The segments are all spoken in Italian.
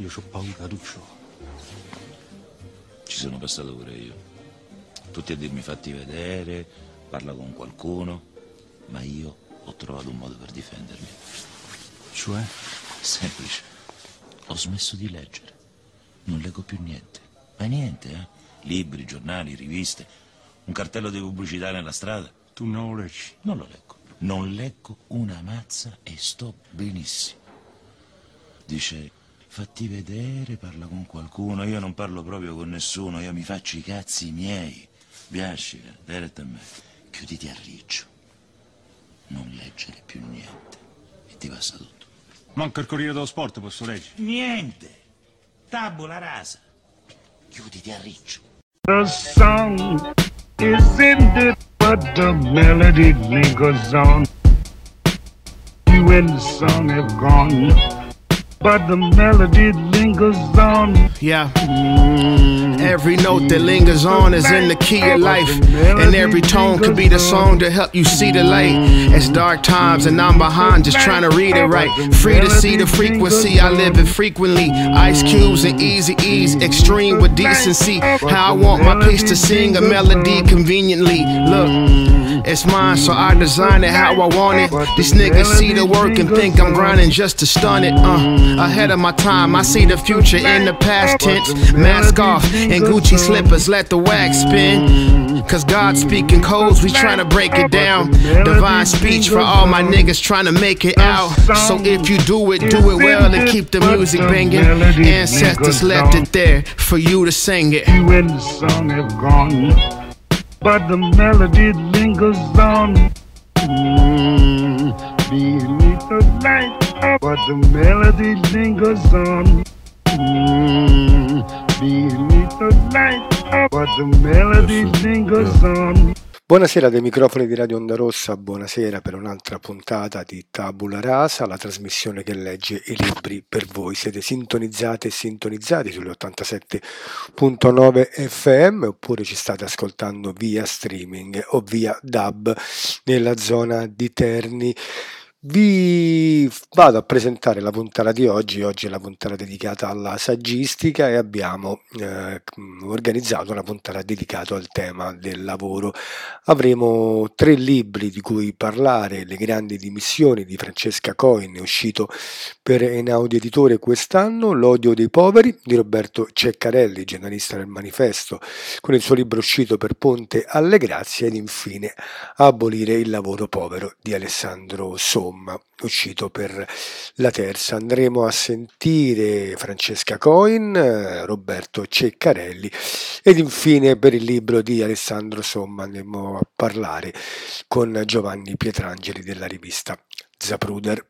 Io c'ho paura, Lucio. Ci sono passato pure io. Tutti a dirmi fatti vedere, parla con qualcuno, ma io ho trovato un modo per difendermi. Cioè? Semplice. Ho smesso di leggere. Non leggo più niente. Ma niente, eh? Libri, giornali, riviste, un cartello di pubblicità nella strada. Tu non lo leggi? Non lo leggo. Non leggo una mazza e sto benissimo. Dice, fatti vedere, parla con qualcuno. Io non parlo proprio con nessuno, io mi faccio i cazzi miei. Biascica, dai retta a me. Chiuditi a riccio. Non leggere più niente. E ti passa tutto. Manca il Corriere dello Sport, posso leggere? Niente. Tabula rasa. Chiuditi a riccio. The song is ended, but the melody lingers on. You and the song have gone, but the melody lingers on. Yeah. Every note that lingers on is in the key of life, and every tone could be the song to help you see the light. It's dark times and I'm behind just trying to read it right. Free to see the frequency, I live it frequently. Ice cubes and easy ease, extreme with decency. How I want my piece to sing a melody conveniently. Look, it's mine, so I design it how I want it. These niggas see the work and think I'm grinding just to stun it. Ahead of my time, I see the future in the past tense. Mask off and Gucci slippers, let the wax spin. Cause God speaking codes, we tryna break it down. Divine speech for all my niggas tryna make it out. So if you do it well and keep the music banging. Ancestors left it there for you to sing it. You and the song have gone, but the melody lingers on. Beneath the light, but the melody lingers on. Beneath the light, but the melody lingers on. Buonasera dai microfoni di Radio Onda Rossa, buonasera per un'altra puntata di Tabula Rasa, la trasmissione che legge i libri per voi. Siete sintonizzate e sintonizzati sugli 87.9 FM oppure ci state ascoltando via streaming o via DAB nella zona di Terni. Vi vado a presentare la puntata di oggi. Oggi è la puntata dedicata alla saggistica e abbiamo organizzato una puntata dedicata al tema del lavoro. Avremo 3 libri di cui parlare: Le grandi dimissioni di Francesca Coin, uscito per Einaudi Editore quest'anno, L'odio dei poveri di Roberto Ceccarelli, giornalista del Manifesto, con il suo libro uscito per Ponte alle Grazie, ed infine Abolire il lavoro povero di Alessandro Somma, uscito per La Terza. Andremo a sentire Francesca Coin, Roberto Ceccarelli ed infine per il libro di Alessandro Somma andremo a parlare con Giovanni Pietrangeli della rivista Zapruder.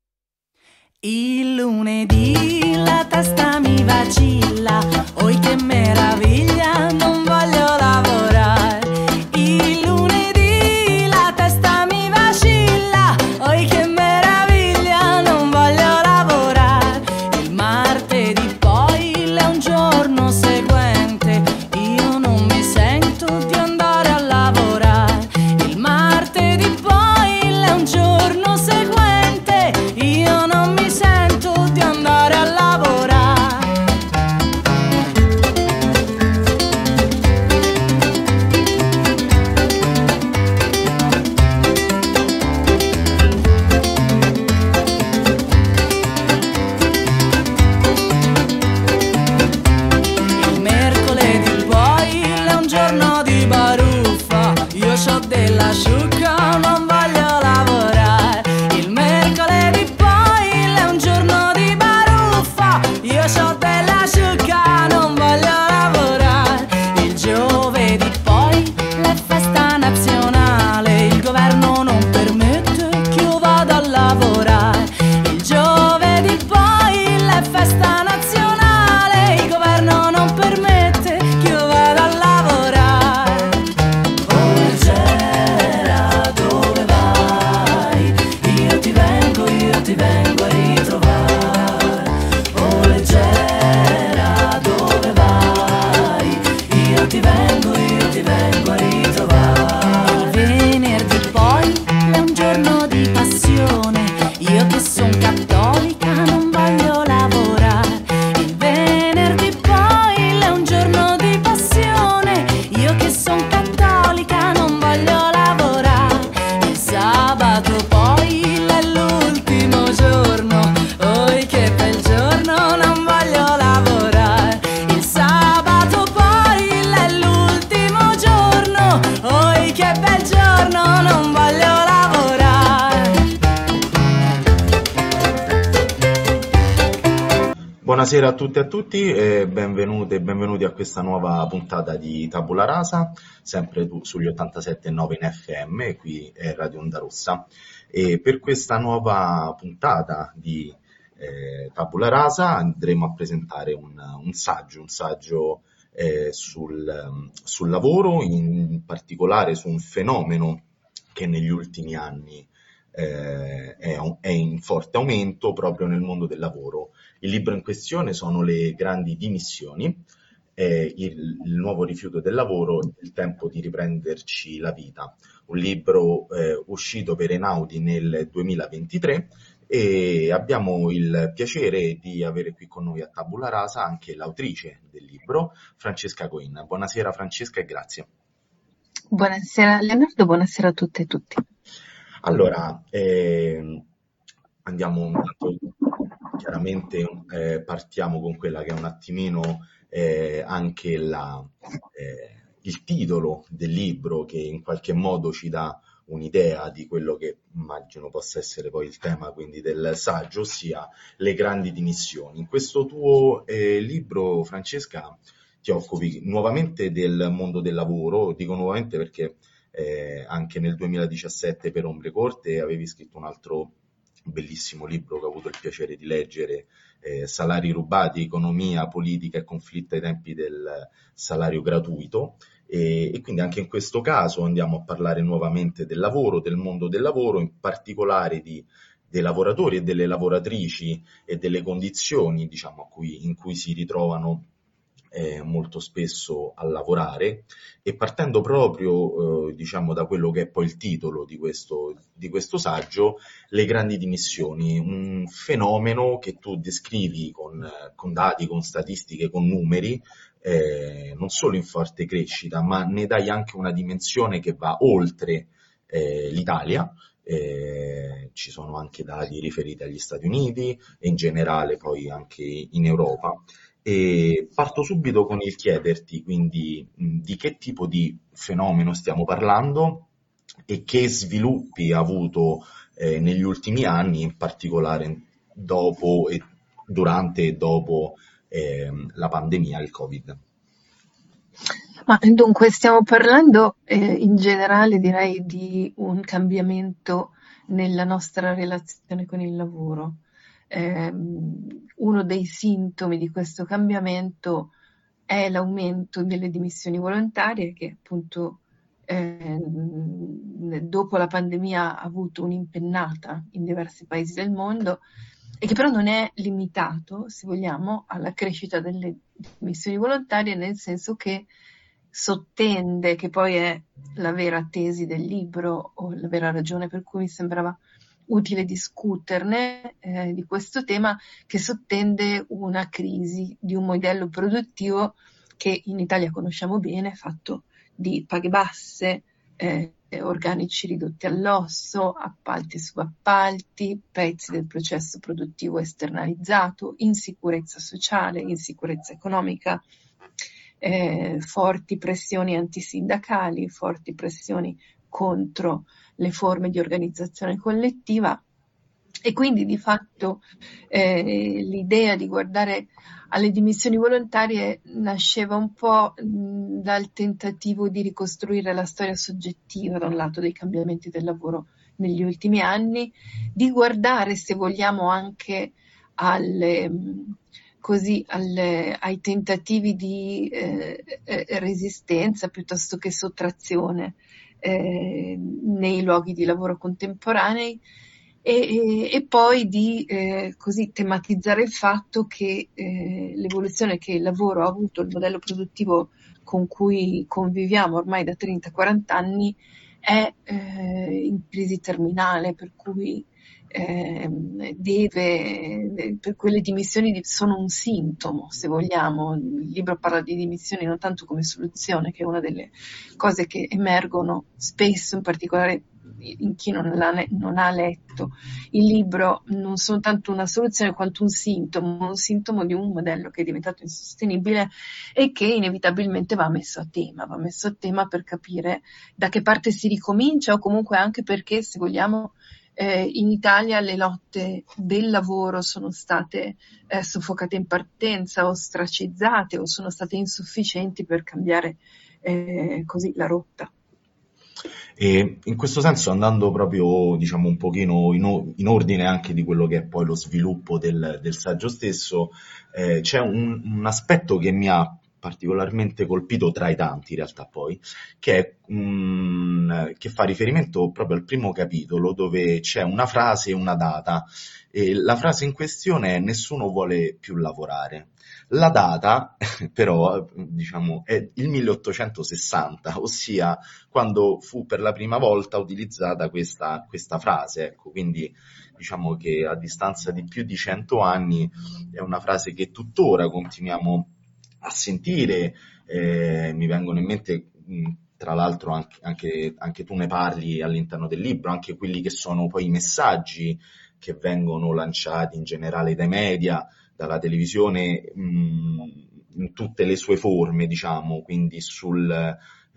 Il lunedì la testa mi vacilla, oi che meraviglia, non voglio lavorare. Il lunedì la testa mi vacilla, oi che meraviglia, non voglio lavorare. Il martedì poi è un giorno seguente, io non mi sento di andare a lavorare. Il martedì poi è un giorno seguente, io non mi sento di andare a lavorare. Buonasera a tutte e a tutti e benvenute e benvenuti a questa nuova puntata di Tabula Rasa, sempre sugli 87.9 in FM, qui è Radio Onda Rossa. E per questa nuova puntata di Tabula Rasa andremo a presentare un saggio sul lavoro, in particolare su un fenomeno che negli ultimi anni è in forte aumento proprio nel mondo del lavoro. Il libro in questione sono Le grandi dimissioni, il nuovo rifiuto del lavoro, il tempo di riprenderci la vita. Un libro uscito per Einaudi nel 2023 e abbiamo il piacere di avere qui con noi a Tabula Rasa anche l'autrice del libro, Francesca Coin. Buonasera Francesca e grazie. Buonasera Leonardo, buonasera a tutte e tutti. Allora, andiamo intanto, chiaramente partiamo con quella che è un attimino anche il titolo del libro, che in qualche modo ci dà un'idea di quello che immagino possa essere poi il tema quindi del saggio, ossia Le grandi dimissioni. In questo tuo libro, Francesca, ti occupi nuovamente del mondo del lavoro. Dico nuovamente perché anche nel 2017 per Ombre Corte avevi scritto un altro bellissimo libro che ho avuto il piacere di leggere, Salari rubati, economia, politica e conflitto ai tempi del salario gratuito, e quindi anche in questo caso andiamo a parlare nuovamente del lavoro, del mondo del lavoro, in particolare dei lavoratori e delle lavoratrici e delle condizioni, diciamo, in cui si ritrovano molto spesso a lavorare, e partendo proprio diciamo da quello che è poi il titolo di questo saggio, Le grandi dimissioni, un fenomeno che tu descrivi con dati, con statistiche, con numeri, non solo in forte crescita, ma ne dai anche una dimensione che va oltre l'Italia. Ci sono anche dati riferiti agli Stati Uniti e in generale poi anche in Europa. E parto subito con il chiederti quindi di che tipo di fenomeno stiamo parlando e che sviluppi ha avuto negli ultimi anni, in particolare dopo e durante e dopo la pandemia, il Covid. Ma dunque stiamo parlando in generale, direi, di un cambiamento nella nostra relazione con il lavoro. Uno dei sintomi di questo cambiamento è l'aumento delle dimissioni volontarie, che appunto dopo la pandemia ha avuto un'impennata in diversi paesi del mondo, e che però non è limitato, se vogliamo, alla crescita delle dimissioni volontarie, nel senso che sottende, che poi è la vera tesi del libro o la vera ragione per cui mi sembrava utile discuterne di questo tema, che sottende una crisi di un modello produttivo che in Italia conosciamo bene, fatto di paghe basse, organici ridotti all'osso, appalti e subappalti, pezzi del processo produttivo esternalizzato, insicurezza sociale, insicurezza economica, forti pressioni antisindacali, forti pressioni contro le forme di organizzazione collettiva, e quindi di fatto l'idea di guardare alle dimissioni volontarie nasceva un po' dal tentativo di ricostruire la storia soggettiva, da un lato, dei cambiamenti del lavoro negli ultimi anni, di guardare, se vogliamo, anche ai tentativi di resistenza piuttosto che sottrazione nei luoghi di lavoro contemporanei, e poi di così tematizzare il fatto che l'evoluzione che il lavoro ha avuto, il modello produttivo con cui conviviamo ormai da 30-40 anni, è in crisi terminale, per cui per quelle dimissioni sono un sintomo, se vogliamo. Il libro parla di dimissioni non tanto come soluzione, che è una delle cose che emergono spesso, in particolare in chi non ha letto il libro, non sono tanto una soluzione quanto un sintomo di un modello che è diventato insostenibile e che inevitabilmente va messo a tema per capire da che parte si ricomincia, o comunque anche perché, se vogliamo, in Italia le lotte del lavoro sono state soffocate in partenza, ostracizzate o sono state insufficienti per cambiare così la rotta. E in questo senso, andando proprio, diciamo, un pochino in ordine anche di quello che è poi lo sviluppo del saggio stesso, c'è un aspetto che mi ha particolarmente colpito tra i tanti in realtà poi, che fa riferimento proprio al primo capitolo, dove c'è una frase e una data, e la frase in questione è: nessuno vuole più lavorare. La data però, diciamo, è il 1860, ossia quando fu per la prima volta utilizzata questa frase, ecco. Quindi diciamo che a distanza di più di 100 anni è una frase che tuttora continuiamo a sentire. Mi vengono in mente, tra l'altro anche tu ne parli all'interno del libro, anche quelli che sono poi i messaggi che vengono lanciati in generale dai media, dalla televisione, in tutte le sue forme, diciamo, quindi sul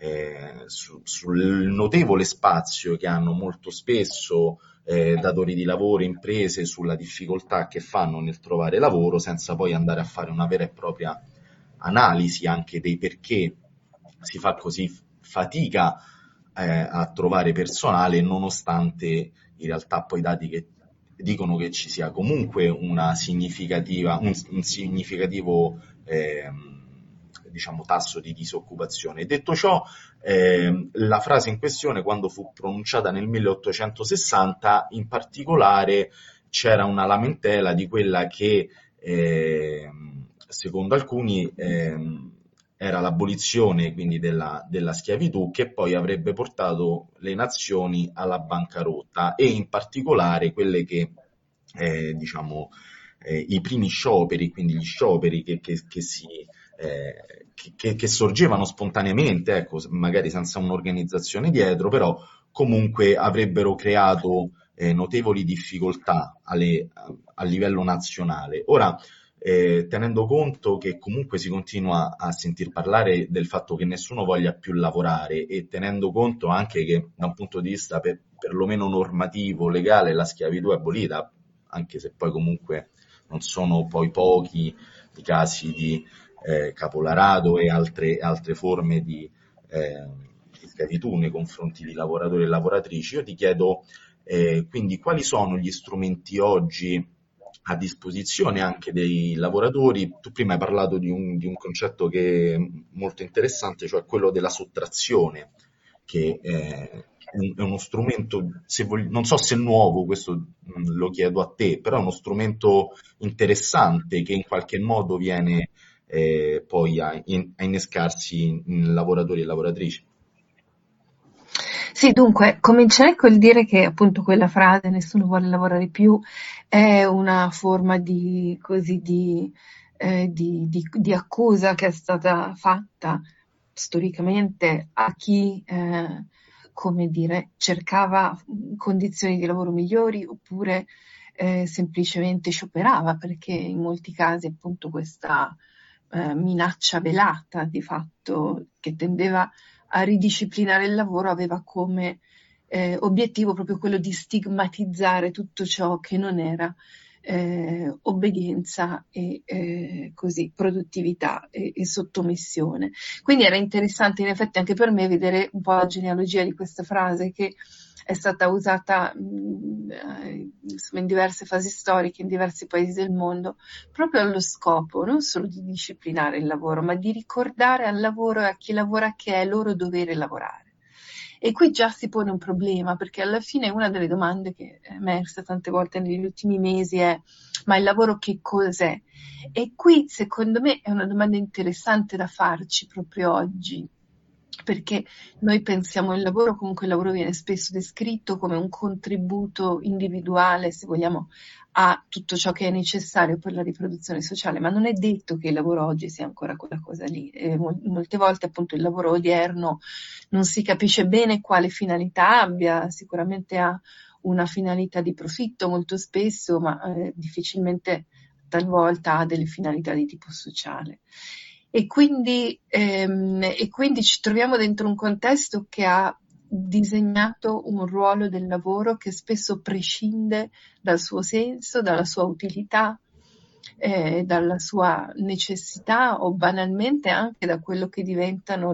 notevole spazio che hanno molto spesso datori di lavoro, imprese, sulla difficoltà che fanno nel trovare lavoro, senza poi andare a fare una vera e propria analisi anche dei perché si fa così fatica a trovare personale, nonostante in realtà poi dati che dicono che ci sia comunque un significativo diciamo tasso di disoccupazione. Detto ciò, la frase in questione, quando fu pronunciata nel 1860, in particolare c'era una lamentela di quella che secondo alcuni era l'abolizione quindi della schiavitù, che poi avrebbe portato le nazioni alla bancarotta, e in particolare quelle che diciamo i primi scioperi, quindi gli scioperi che sorgevano spontaneamente, ecco, magari senza un'organizzazione dietro, però comunque avrebbero creato notevoli difficoltà a livello nazionale. Ora, tenendo conto che comunque si continua a sentir parlare del fatto che nessuno voglia più lavorare, e tenendo conto anche che da un punto di vista perlomeno normativo, legale, la schiavitù è abolita, anche se poi comunque non sono poi pochi i casi di caporalato e altre forme di schiavitù nei confronti di lavoratori e lavoratrici, io ti chiedo quindi quali sono gli strumenti oggi a disposizione anche dei lavoratori. Tu prima hai parlato di un concetto che è molto interessante, cioè quello della sottrazione, che è uno strumento, non so se è nuovo, questo lo chiedo a te, però è uno strumento interessante che in qualche modo viene poi a innescarsi in lavoratori e lavoratrici. Sì, dunque, comincerei col dire che appunto quella frase "nessuno vuole lavorare più" è una forma di accusa che è stata fatta storicamente a chi, come dire, cercava condizioni di lavoro migliori, oppure semplicemente scioperava, perché in molti casi appunto questa minaccia velata di fatto, che tendeva a ridisciplinare il lavoro, aveva come obiettivo proprio quello di stigmatizzare tutto ciò che non era obbedienza e così produttività e sottomissione. Quindi era interessante in effetti anche per me vedere un po' la genealogia di questa frase, che è stata usata in diverse fasi storiche in diversi paesi del mondo, proprio allo scopo non solo di disciplinare il lavoro, ma di ricordare al lavoro e a chi lavora che è loro dovere lavorare. E qui già si pone un problema, perché alla fine una delle domande che è emersa tante volte negli ultimi mesi è: ma il lavoro che cos'è? E qui secondo me è una domanda interessante da farci proprio oggi, perché noi pensiamo il lavoro, comunque il lavoro viene spesso descritto come un contributo individuale, se vogliamo, a tutto ciò che è necessario per la riproduzione sociale, ma non è detto che il lavoro oggi sia ancora quella cosa lì. Molte volte appunto il lavoro odierno non si capisce bene quale finalità abbia, sicuramente ha una finalità di profitto molto spesso, ma difficilmente talvolta ha delle finalità di tipo sociale. E quindi ci troviamo dentro un contesto che ha disegnato un ruolo del lavoro che spesso prescinde dal suo senso, dalla sua utilità, dalla sua necessità o banalmente anche da quello che diventano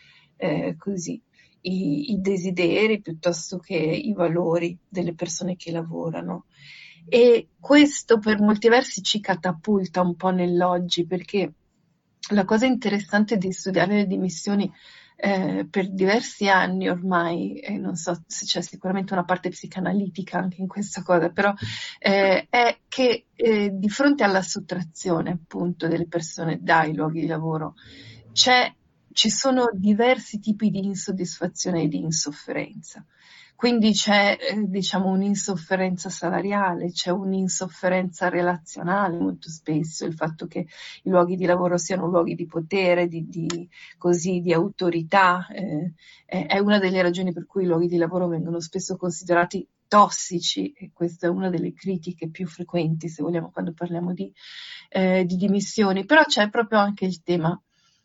i desideri piuttosto che i valori delle persone che lavorano. E questo per molti versi ci catapulta un po' nell'oggi, perché la cosa interessante di studiare le dimissioni per diversi anni ormai, e non so se c'è sicuramente una parte psicanalitica anche in questa cosa, però è che di fronte alla sottrazione appunto delle persone dai luoghi di lavoro ci sono diversi tipi di insoddisfazione e di insofferenza. Quindi c'è diciamo un'insofferenza salariale, c'è un'insofferenza relazionale molto spesso, il fatto che i luoghi di lavoro siano luoghi di potere, di autorità, è una delle ragioni per cui i luoghi di lavoro vengono spesso considerati tossici, e questa è una delle critiche più frequenti, se vogliamo, quando parliamo di dimissioni. Però c'è proprio anche il tema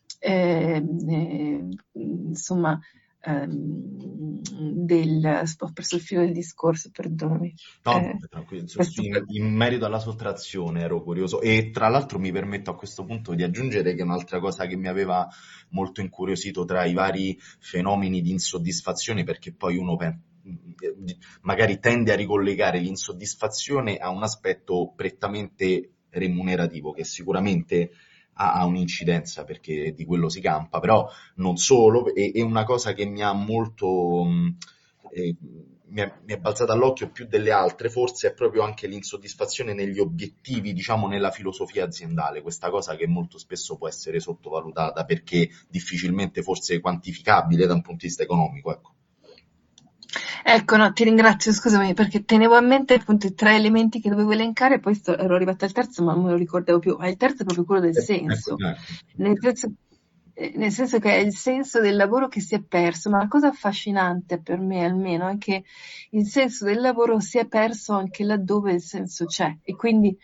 insomma ho perso il filo del discorso, perdonami. No, tranquillo. In merito alla sottrazione ero curioso, e tra l'altro mi permetto a questo punto di aggiungere che un'altra cosa che mi aveva molto incuriosito tra i vari fenomeni di insoddisfazione, perché poi uno magari tende a ricollegare l'insoddisfazione a un aspetto prettamente remunerativo, che sicuramente ha un'incidenza perché di quello si campa, però non solo, e una cosa che mi ha molto mi è balzata all'occhio più delle altre forse è proprio anche l'insoddisfazione negli obiettivi, diciamo nella filosofia aziendale, questa cosa che molto spesso può essere sottovalutata perché difficilmente forse quantificabile da un punto di vista economico, ecco. Ecco, no, ti ringrazio, scusami, perché tenevo a mente appunto i 3 elementi che dovevo elencare, poi ero arrivata al terzo, ma non me lo ricordavo più. Ma il terzo è proprio quello del senso, nel senso che è il senso del lavoro che si è perso. Ma la cosa affascinante per me almeno è che il senso del lavoro si è perso anche laddove il senso c'è, e quindi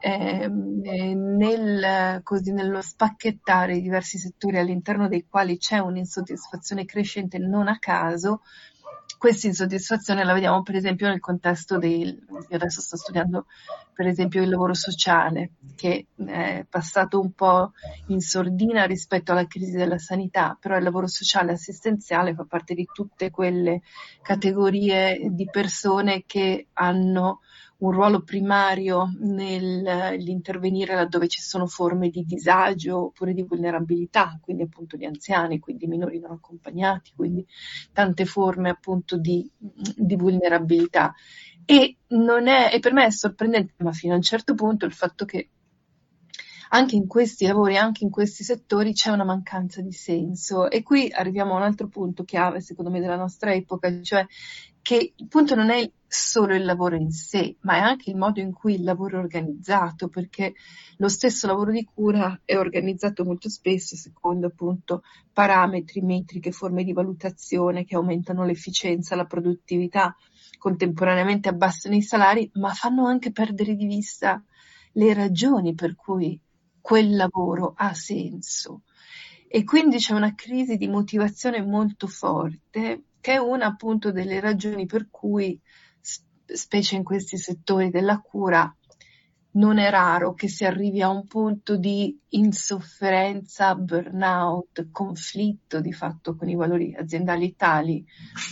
nello spacchettare i diversi settori all'interno dei quali c'è un'insoddisfazione crescente non a caso. Questa insoddisfazione la vediamo per esempio nel contesto io adesso sto studiando per esempio il lavoro sociale, che è passato un po' in sordina rispetto alla crisi della sanità, però il lavoro sociale assistenziale fa parte di tutte quelle categorie di persone che hanno un ruolo primario nell'intervenire laddove ci sono forme di disagio oppure di vulnerabilità, quindi appunto gli anziani, quindi i minori non accompagnati, quindi tante forme appunto di vulnerabilità. E per me è sorprendente, ma fino a un certo punto, il fatto che anche in questi lavori, anche in questi settori c'è una mancanza di senso. E qui arriviamo a un altro punto chiave, secondo me, della nostra epoca, cioè che il punto non è solo il lavoro in sé, ma è anche il modo in cui il lavoro è organizzato, perché lo stesso lavoro di cura è organizzato molto spesso secondo appunto parametri, metriche, forme di valutazione che aumentano l'efficienza, la produttività, contemporaneamente abbassano i salari, ma fanno anche perdere di vista le ragioni per cui quel lavoro ha senso. E quindi c'è una crisi di motivazione molto forte, che è una appunto delle ragioni per cui, specie in questi settori della cura, non è raro che si arrivi a un punto di insofferenza, burnout, conflitto di fatto con i valori aziendali tale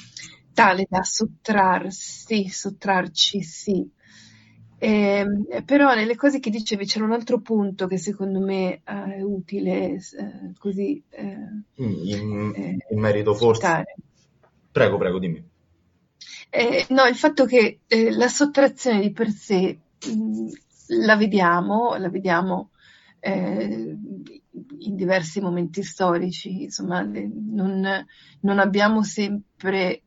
da sottrarci, sì. Però nelle cose che dicevi c'era un altro punto che secondo me è utile così in merito forse citare. Prego, dimmi. No, il fatto che la sottrazione di per sé la vediamo in diversi momenti storici, insomma, non abbiamo sempre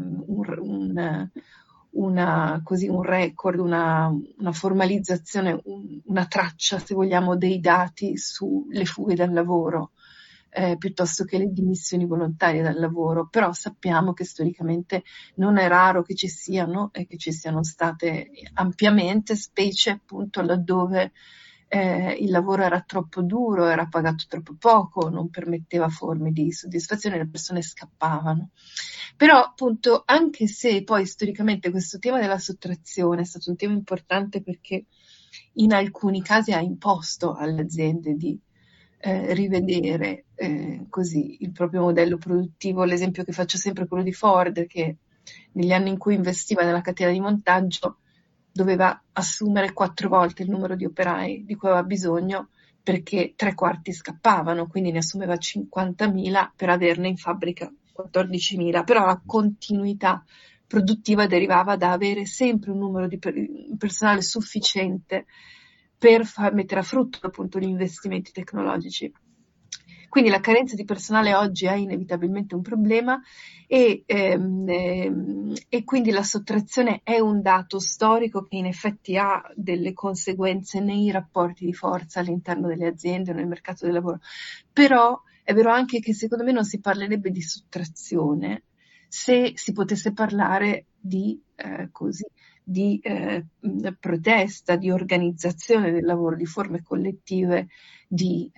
un record, una formalizzazione, una traccia, se vogliamo, dei dati sulle fughe dal lavoro, piuttosto che le dimissioni volontarie dal lavoro. Però sappiamo che storicamente non è raro che ci siano e che ci siano state ampiamente, specie appunto laddove il lavoro era troppo duro, era pagato troppo poco, non permetteva forme di soddisfazione, le persone scappavano. Però appunto, anche se poi storicamente questo tema della sottrazione è stato un tema importante perché in alcuni casi ha imposto alle aziende di rivedere così il proprio modello produttivo. L'esempio che faccio sempre è quello di Ford, che negli anni in cui investiva nella catena di montaggio doveva assumere 4 volte il numero di operai di cui aveva bisogno perché 3/4 scappavano, quindi ne assumeva 50.000 per averne in fabbrica 14.000, però la continuità produttiva derivava da avere sempre un numero di personale sufficiente per far mettere a frutto appunto gli investimenti tecnologici. Quindi la carenza di personale oggi è inevitabilmente un problema e quindi la sottrazione è un dato storico che in effetti ha delle conseguenze nei rapporti di forza all'interno delle aziende o nel mercato del lavoro. Però è vero anche che secondo me non si parlerebbe di sottrazione se si potesse parlare di protesta, di organizzazione del lavoro, di forme collettive di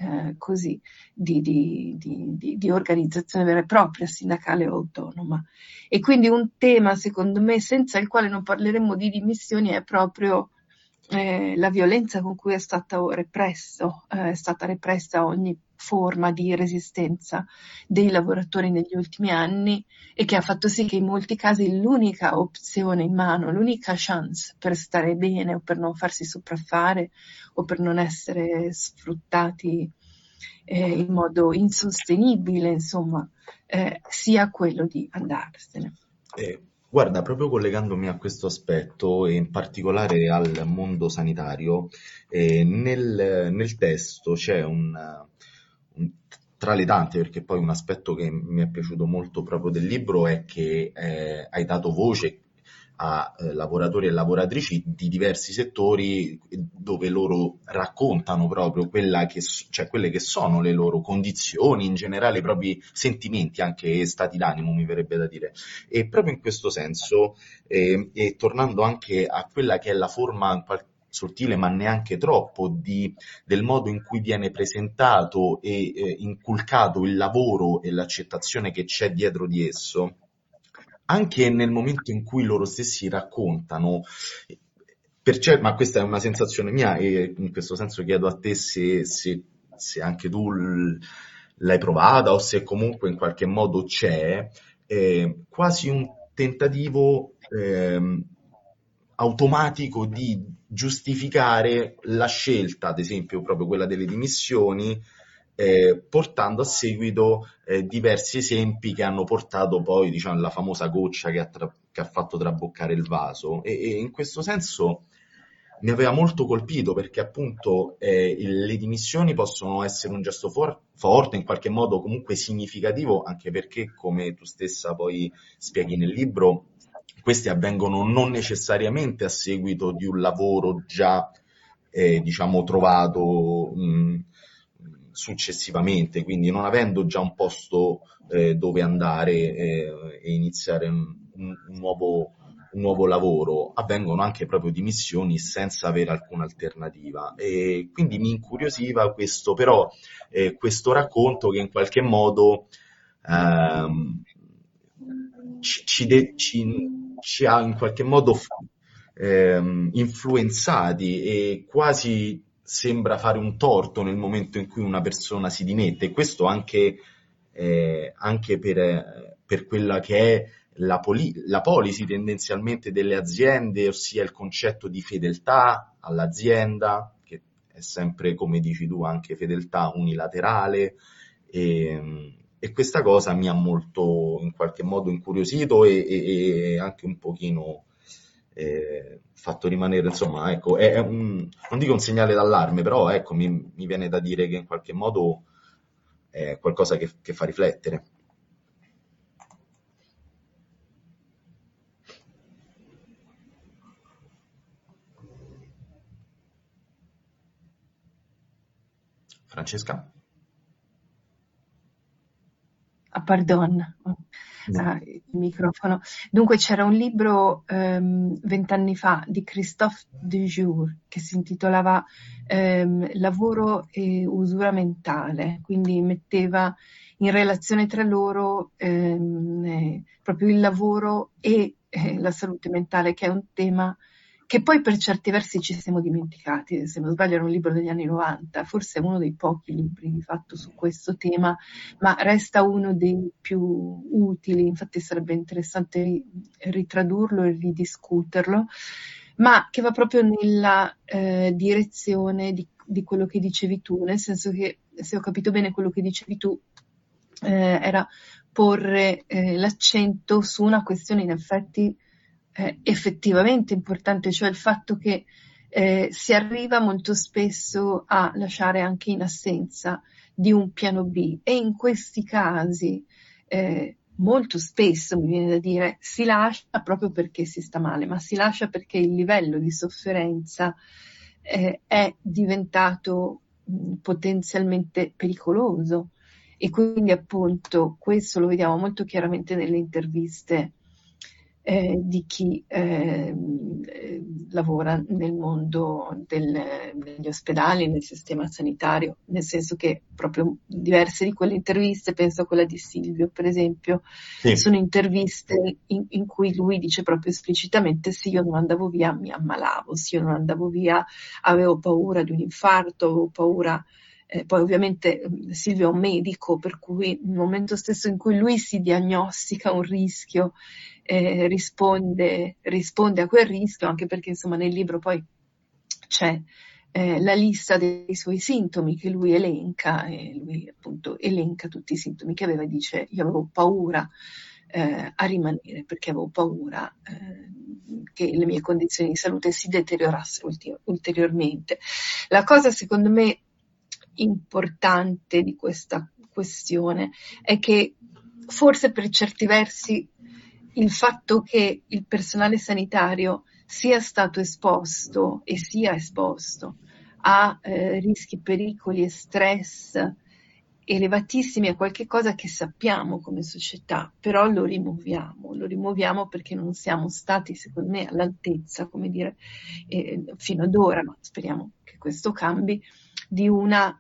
organizzazione vera e propria, sindacale o autonoma. E quindi un tema, secondo me, senza il quale non parleremmo di dimissioni è proprio la violenza con cui è stata repressa ogni forma di resistenza dei lavoratori negli ultimi anni e che ha fatto sì che in molti casi l'unica opzione in mano, l'unica chance per stare bene o per non farsi sopraffare o per non essere sfruttati in modo insostenibile, insomma, sia quello di andarsene. Guarda, proprio collegandomi a questo aspetto e in particolare al mondo sanitario, nel testo c'è tra le tante, perché poi un aspetto che mi è piaciuto molto proprio del libro è che hai dato voce a lavoratori e lavoratrici di diversi settori dove loro raccontano proprio quelle che sono le loro condizioni, in generale i propri sentimenti, anche stati d'animo mi verrebbe da dire. E proprio in questo senso, e tornando anche a quella che è la forma sottile ma neanche troppo del modo in cui viene presentato e inculcato il lavoro e l'accettazione che c'è dietro di esso, anche nel momento in cui loro stessi raccontano, ma questa è una sensazione mia e in questo senso chiedo a te se anche tu l'hai provata o se comunque in qualche modo c'è, quasi un tentativo automatico di giustificare la scelta, ad esempio proprio quella delle dimissioni, portando a seguito diversi esempi che hanno portato poi, diciamo, alla famosa goccia che ha fatto traboccare il vaso. E in questo senso mi aveva molto colpito perché appunto le dimissioni possono essere un gesto forte, in qualche modo comunque significativo, anche perché, come tu stessa poi spieghi nel libro, questi avvengono non necessariamente a seguito di un lavoro già, diciamo, trovato successivamente, quindi non avendo già un posto dove andare e iniziare un nuovo lavoro, avvengono anche proprio dimissioni senza avere alcuna alternativa. E quindi mi incuriosiva questo, però questo racconto che in qualche modo ci ha in qualche modo influenzati e quasi sembra fare un torto nel momento in cui una persona si dimette, e questo anche per quella che è la policy tendenzialmente delle aziende, ossia il concetto di fedeltà all'azienda, che è sempre, come dici tu, anche fedeltà unilaterale, e questa cosa mi ha molto in qualche modo incuriosito e anche un pochino fatto rimanere, insomma, ecco, non dico un segnale d'allarme, però ecco, mi viene da dire che in qualche modo è qualcosa che fa riflettere. Francesca? Pardon. il microfono. Dunque c'era un libro 20 anni fa di Christophe Dejour che si intitolava Lavoro e usura mentale, quindi metteva in relazione tra loro proprio il lavoro e la salute mentale, che è un tema che poi per certi versi ci siamo dimenticati. Se non sbaglio era un libro degli anni 90, forse è uno dei pochi libri di fatto su questo tema, ma resta uno dei più utili, infatti sarebbe interessante ritradurlo e ridiscuterlo, ma che va proprio nella direzione di quello che dicevi tu, nel senso che, se ho capito bene quello che dicevi tu, era porre l'accento su una questione in effetti effettivamente importante, cioè il fatto che si arriva molto spesso a lasciare anche in assenza di un piano B, e in questi casi molto spesso, mi viene da dire, si lascia proprio perché si sta male, ma si lascia perché il livello di sofferenza è diventato potenzialmente pericoloso, e quindi appunto questo lo vediamo molto chiaramente nelle interviste di chi lavora nel mondo degli ospedali, nel sistema sanitario, nel senso che proprio diverse di quelle interviste, penso a quella di Silvio per esempio, Sì. sono interviste in cui lui dice proprio esplicitamente: se io non andavo via mi ammalavo, se io non andavo via avevo paura di un infarto, avevo paura. Poi ovviamente Silvio è un medico, per cui nel momento stesso in cui lui si diagnostica un rischio, risponde a quel rischio, anche perché insomma nel libro poi c'è la lista dei suoi sintomi che lui elenca, e lui appunto elenca tutti i sintomi che aveva e dice: io avevo paura a rimanere, perché avevo paura che le mie condizioni di salute si deteriorassero ulteriormente. La cosa secondo me importante di questa questione è che forse per certi versi il fatto che il personale sanitario sia stato esposto e sia esposto a rischi, pericoli e stress elevatissimi è qualche cosa che sappiamo come società, però lo rimuoviamo perché non siamo stati, secondo me, all'altezza, come dire, fino ad ora, ma speriamo che questo cambi, di una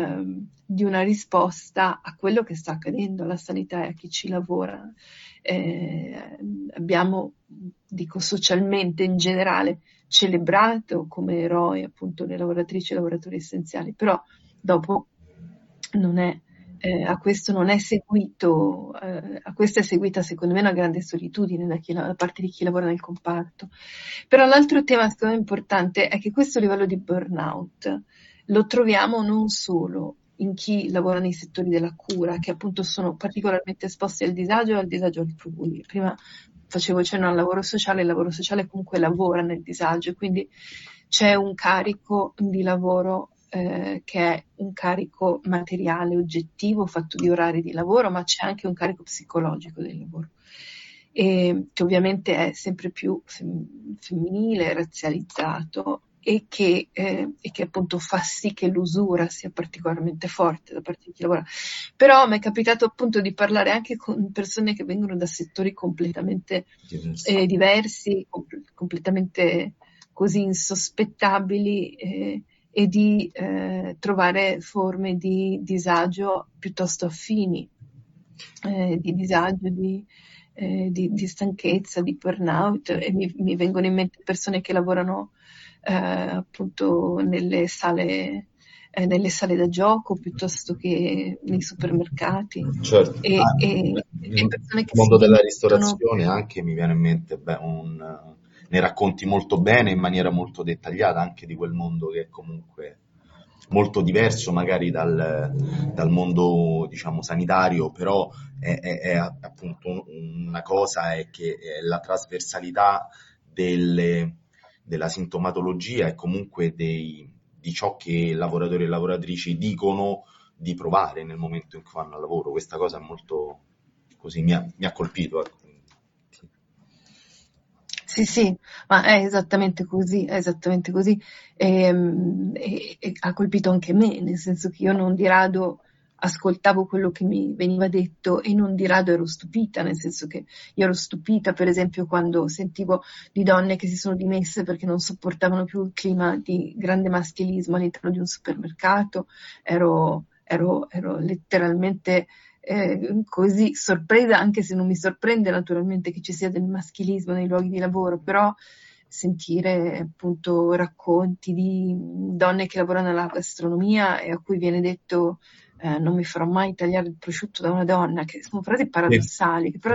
risposta a quello che sta accadendo alla sanità e a chi ci lavora. Abbiamo, dico socialmente in generale, celebrato come eroi appunto le lavoratrici e i lavoratori essenziali, però dopo non è a questo non è seguito, a questo è seguita secondo me una grande solitudine da parte di chi lavora nel comparto. Però l'altro tema secondo me importante è che questo livello di burnout lo troviamo non solo in chi lavora nei settori della cura, che appunto sono particolarmente esposti al disagio e al disagio altrui. Prima facevo cenno al lavoro sociale, il lavoro sociale comunque lavora nel disagio, quindi c'è un carico di lavoro che è un carico materiale, oggettivo, fatto di orari di lavoro, ma c'è anche un carico psicologico del lavoro, che ovviamente è sempre più femminile, razzializzato, e che appunto fa sì che l'usura sia particolarmente forte da parte di chi lavora. Però mi è capitato appunto di parlare anche con persone che vengono da settori completamente diversi, completamente così insospettabili, e di trovare forme di disagio piuttosto affini, di disagio, di stanchezza, di burnout, e mi vengono in mente persone che lavorano appunto nelle sale da gioco piuttosto che nei supermercati. Certo. E Nel mondo della ristorazione anche mi viene in mente ne racconti molto bene, in maniera molto dettagliata, anche di quel mondo che è comunque molto diverso magari dal mondo, diciamo, sanitario, però è appunto una cosa è che la trasversalità della sintomatologia e comunque di ciò che lavoratori e lavoratrici dicono di provare nel momento in cui vanno al lavoro. Questa cosa è molto così, mi ha colpito, ecco. Sì, ma è esattamente così, e ha colpito anche me, nel senso che io non di rado ascoltavo quello che mi veniva detto e non di rado ero stupita, nel senso che io ero stupita per esempio quando sentivo di donne che si sono dimesse perché non sopportavano più il clima di grande maschilismo all'interno di un supermercato. Ero letteralmente così sorpresa, anche se non mi sorprende naturalmente che ci sia del maschilismo nei luoghi di lavoro, però sentire appunto racconti di donne che lavorano nella gastronomia e a cui viene detto non mi farò mai tagliare il prosciutto da una donna, che sono frasi paradossali, che però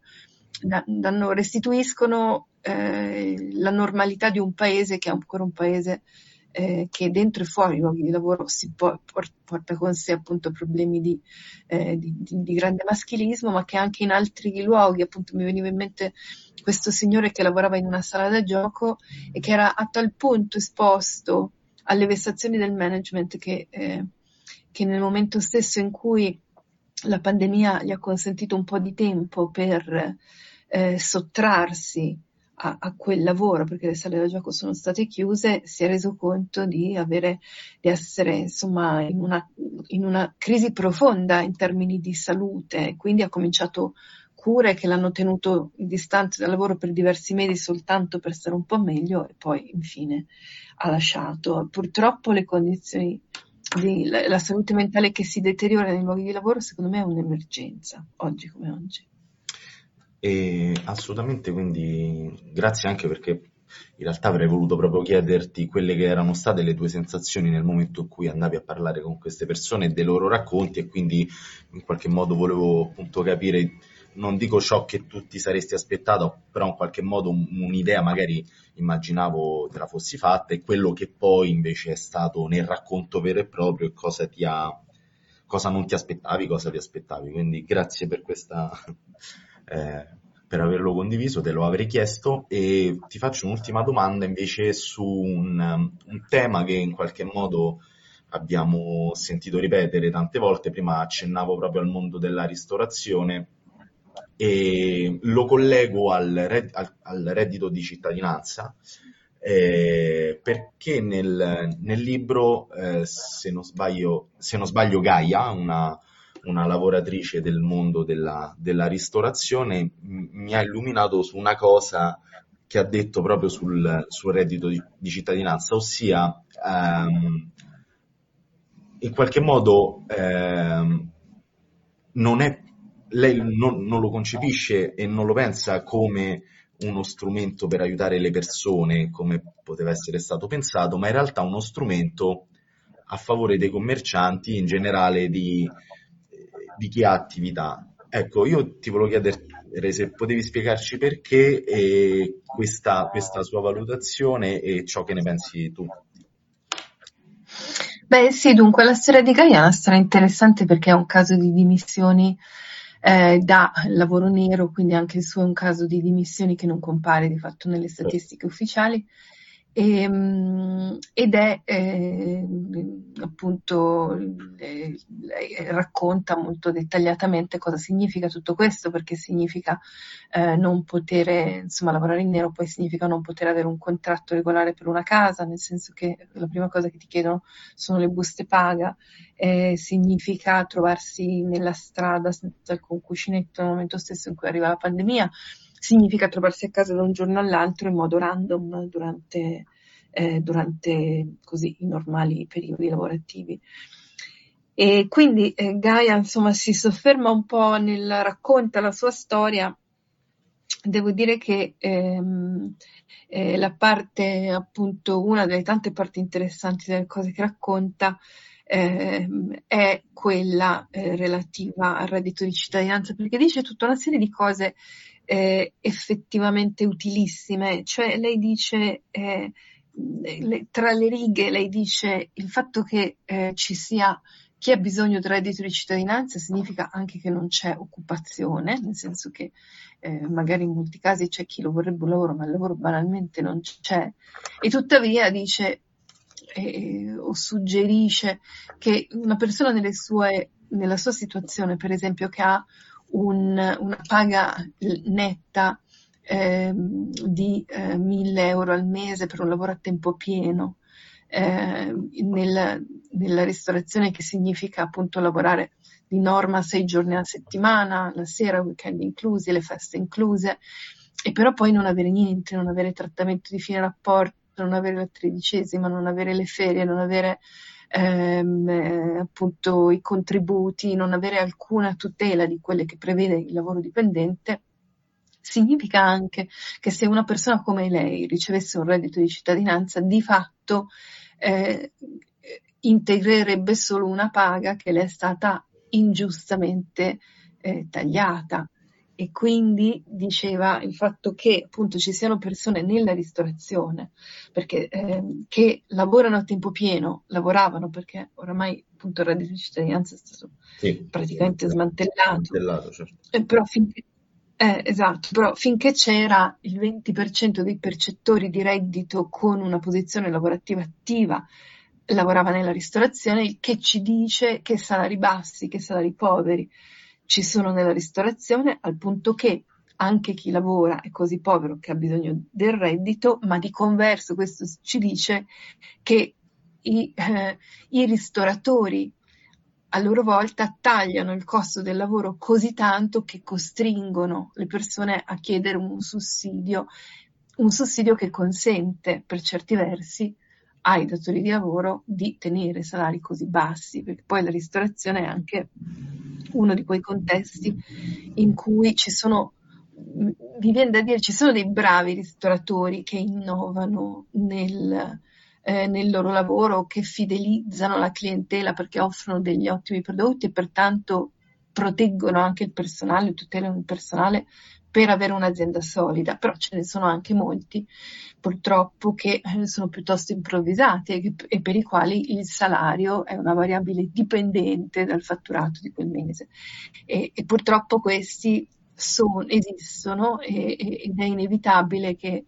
restituiscono la normalità di un paese che è ancora un paese che dentro e fuori i luoghi di lavoro si porta con sé appunto problemi di grande maschilismo, ma che anche in altri luoghi, appunto mi veniva in mente questo signore che lavorava in una sala da gioco e che era a tal punto esposto alle vessazioni del management che nel momento stesso in cui la pandemia gli ha consentito un po' di tempo per sottrarsi a quel lavoro, perché le sale da gioco sono state chiuse, si è reso conto di essere insomma in una crisi profonda in termini di salute, quindi ha cominciato cure che l'hanno tenuto distante dal lavoro per diversi mesi soltanto per stare un po' meglio e poi infine ha lasciato. Purtroppo le condizioni la salute mentale che si deteriora nei luoghi di lavoro secondo me è un'emergenza oggi come oggi. Assolutamente, quindi grazie anche perché in realtà avrei voluto proprio chiederti quelle che erano state le tue sensazioni nel momento in cui andavi a parlare con queste persone e dei loro racconti, e quindi in qualche modo volevo appunto capire, non dico ciò che tu ti saresti aspettato, però in qualche modo un'idea magari immaginavo te la fossi fatta, e quello che poi invece è stato nel racconto vero e proprio, e cosa non ti aspettavi, cosa ti aspettavi. Quindi grazie per questa... per averlo condiviso, te lo avrei chiesto. E ti faccio un'ultima domanda invece su un tema che in qualche modo abbiamo sentito ripetere tante volte. Prima accennavo proprio al mondo della ristorazione e lo collego al reddito di cittadinanza, perché nel libro, se non sbaglio Gaia, una lavoratrice del mondo della ristorazione, mi ha illuminato su una cosa che ha detto proprio sul reddito di cittadinanza, ossia in qualche modo lei non lo concepisce e non lo pensa come uno strumento per aiutare le persone, come poteva essere stato pensato, ma in realtà uno strumento a favore dei commercianti, in generale di chi ha attività. Ecco, io ti volevo chiedere se potevi spiegarci perché questa sua valutazione e ciò che ne pensi tu. Beh sì, dunque la storia di Gaia è una storia interessante perché è un caso di dimissioni da lavoro nero, quindi anche il suo è un caso di dimissioni che non compare di fatto nelle statistiche ufficiali. Ed è appunto lei racconta molto dettagliatamente cosa significa tutto questo, perché significa non poter insomma lavorare in nero, poi significa non poter avere un contratto regolare per una casa, nel senso che la prima cosa che ti chiedono sono le buste paga, significa trovarsi nella strada senza alcun cuscinetto nel momento stesso in cui arriva la pandemia, significa trovarsi a casa da un giorno all'altro in modo random durante così i normali periodi lavorativi. E quindi Gaia insomma si sofferma un po' racconta la sua storia. Devo dire che la parte, appunto, una delle tante parti interessanti delle cose che racconta è quella relativa al reddito di cittadinanza, perché dice tutta una serie di cose effettivamente utilissime. Cioè lei dice tra le righe, lei dice il fatto che ci sia chi ha bisogno del reddito di cittadinanza significa anche che non c'è occupazione, nel senso che magari in molti casi c'è chi lo vorrebbe un lavoro, ma il lavoro banalmente non c'è, e tuttavia dice o suggerisce che una persona nella sua situazione, per esempio, che ha una paga netta di 1.000 euro al mese per un lavoro a tempo pieno, nella ristorazione, che significa appunto lavorare di norma 6 giorni a settimana, la sera, weekend inclusi, le feste incluse, e però poi non avere niente, non avere trattamento di fine rapporto, non avere la 13ª, non avere le ferie, non avere appunto i contributi, non avere alcuna tutela di quelle che prevede il lavoro dipendente, significa anche che se una persona come lei ricevesse un reddito di cittadinanza, di fatto integrerebbe solo una paga che le è stata ingiustamente tagliata. E quindi diceva il fatto che appunto ci siano persone nella ristorazione perché che lavorano a tempo pieno, lavoravano perché oramai appunto il reddito di cittadinanza è stato praticamente smantellato, certo. Però finché c'era il 20% dei percettori di reddito con una posizione lavorativa attiva lavorava nella ristorazione, il che ci dice che salari bassi, che salari poveri ci sono nella ristorazione, al punto che anche chi lavora è così povero che ha bisogno del reddito, ma di converso questo ci dice che i ristoratori a loro volta tagliano il costo del lavoro così tanto che costringono le persone a chiedere un sussidio che consente per certi versi ai datori di lavoro di tenere salari così bassi, perché poi la ristorazione è anche uno di quei contesti in cui ci sono, mi viene da dire, ci sono dei bravi ristoratori che innovano nel loro lavoro, che fidelizzano la clientela perché offrono degli ottimi prodotti e pertanto proteggono anche il personale, tutelano il personale per avere un'azienda solida. Però ce ne sono anche molti purtroppo che sono piuttosto improvvisati e per i quali il salario è una variabile dipendente dal fatturato di quel mese e purtroppo questi esistono ed è inevitabile che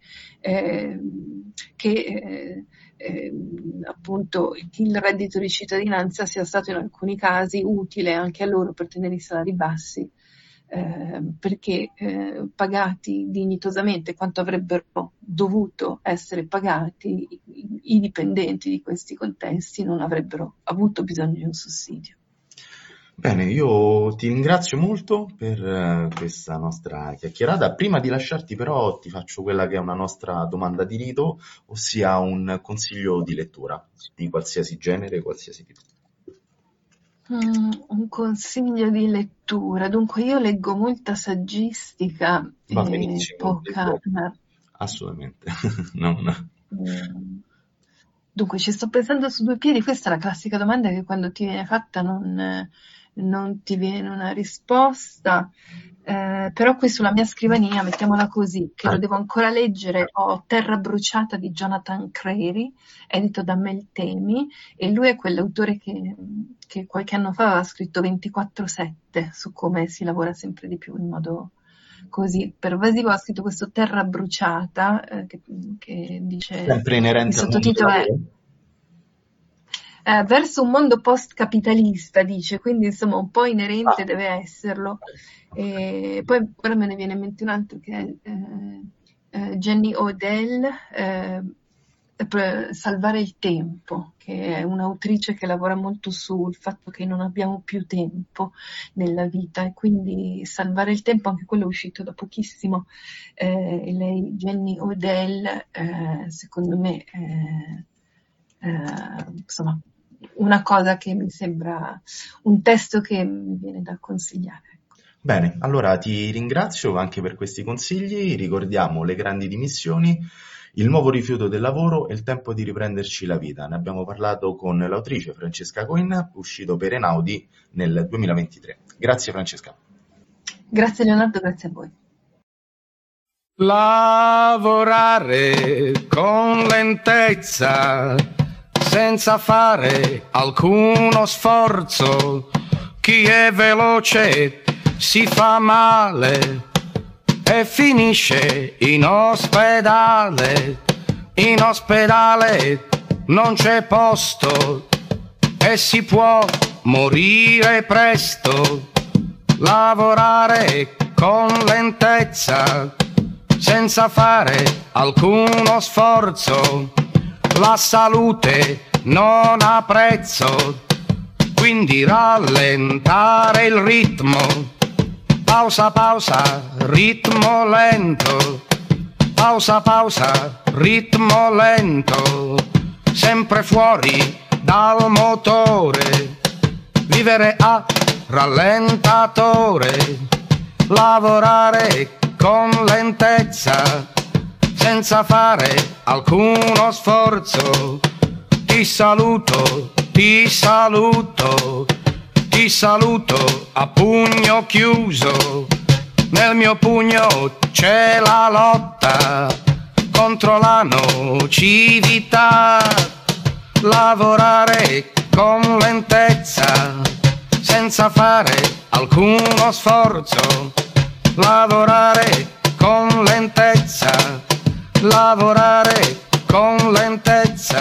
appunto il reddito di cittadinanza sia stato in alcuni casi utile anche a loro per tenere i salari bassi, perché pagati dignitosamente quanto avrebbero dovuto essere pagati, i dipendenti di questi contesti non avrebbero avuto bisogno di un sussidio. Bene, io ti ringrazio molto per questa nostra chiacchierata. Prima di lasciarti però ti faccio quella che è una nostra domanda di rito, ossia un consiglio di lettura di qualsiasi genere, qualsiasi tipo. Un consiglio di lettura. Dunque io leggo molta saggistica e poca... Assolutamente. Dunque ci sto pensando su due piedi. Questa è la classica domanda che quando ti viene fatta non ti viene una risposta, però qui sulla mia scrivania, mettiamola così, che lo devo ancora leggere, ho Terra bruciata di Jonathan Crary, edito da Meltemi, e lui è quell'autore che qualche anno fa aveva scritto 24/7 su come si lavora sempre di più in modo così pervasivo. Ha scritto questo Terra bruciata che dice, sempre inerente il sottotitolo è verso un mondo post-capitalista, dice, quindi insomma un po' inerente deve esserlo. E poi ora me ne viene in mente un altro che è Jenny Odell, Salvare il tempo, che è un'autrice che lavora molto sul fatto che non abbiamo più tempo nella vita e quindi salvare il tempo, anche quello è uscito da pochissimo. Lei, Jenny Odell, secondo me insomma una cosa che mi sembra un testo che mi viene da consigliare. Bene, allora ti ringrazio anche per questi consigli. Ricordiamo Le grandi dimissioni, Il nuovo rifiuto del lavoro e Il tempo di riprenderci la vita. Ne abbiamo parlato con l'autrice Francesca Coin, uscito per Einaudi nel 2023. Grazie Francesca. Grazie Leonardo, grazie a voi. Lavorare con lentezza, senza fare alcuno sforzo. Chi è veloce si fa male e finisce in ospedale. In ospedale non c'è posto e si può morire presto. Lavorare con lentezza, senza fare alcuno sforzo. La salute non ha prezzo, quindi rallentare il ritmo. Pausa, pausa, ritmo lento. Pausa, pausa, ritmo lento. Sempre fuori dal motore. Vivere a rallentatore. Lavorare con lentezza, senza fare alcuno sforzo. Ti saluto, ti saluto, ti saluto a pugno chiuso. Nel mio pugno c'è la lotta contro la nocività. Lavorare con lentezza, senza fare alcuno sforzo. Lavorare con lentezza, lavorare con lentezza,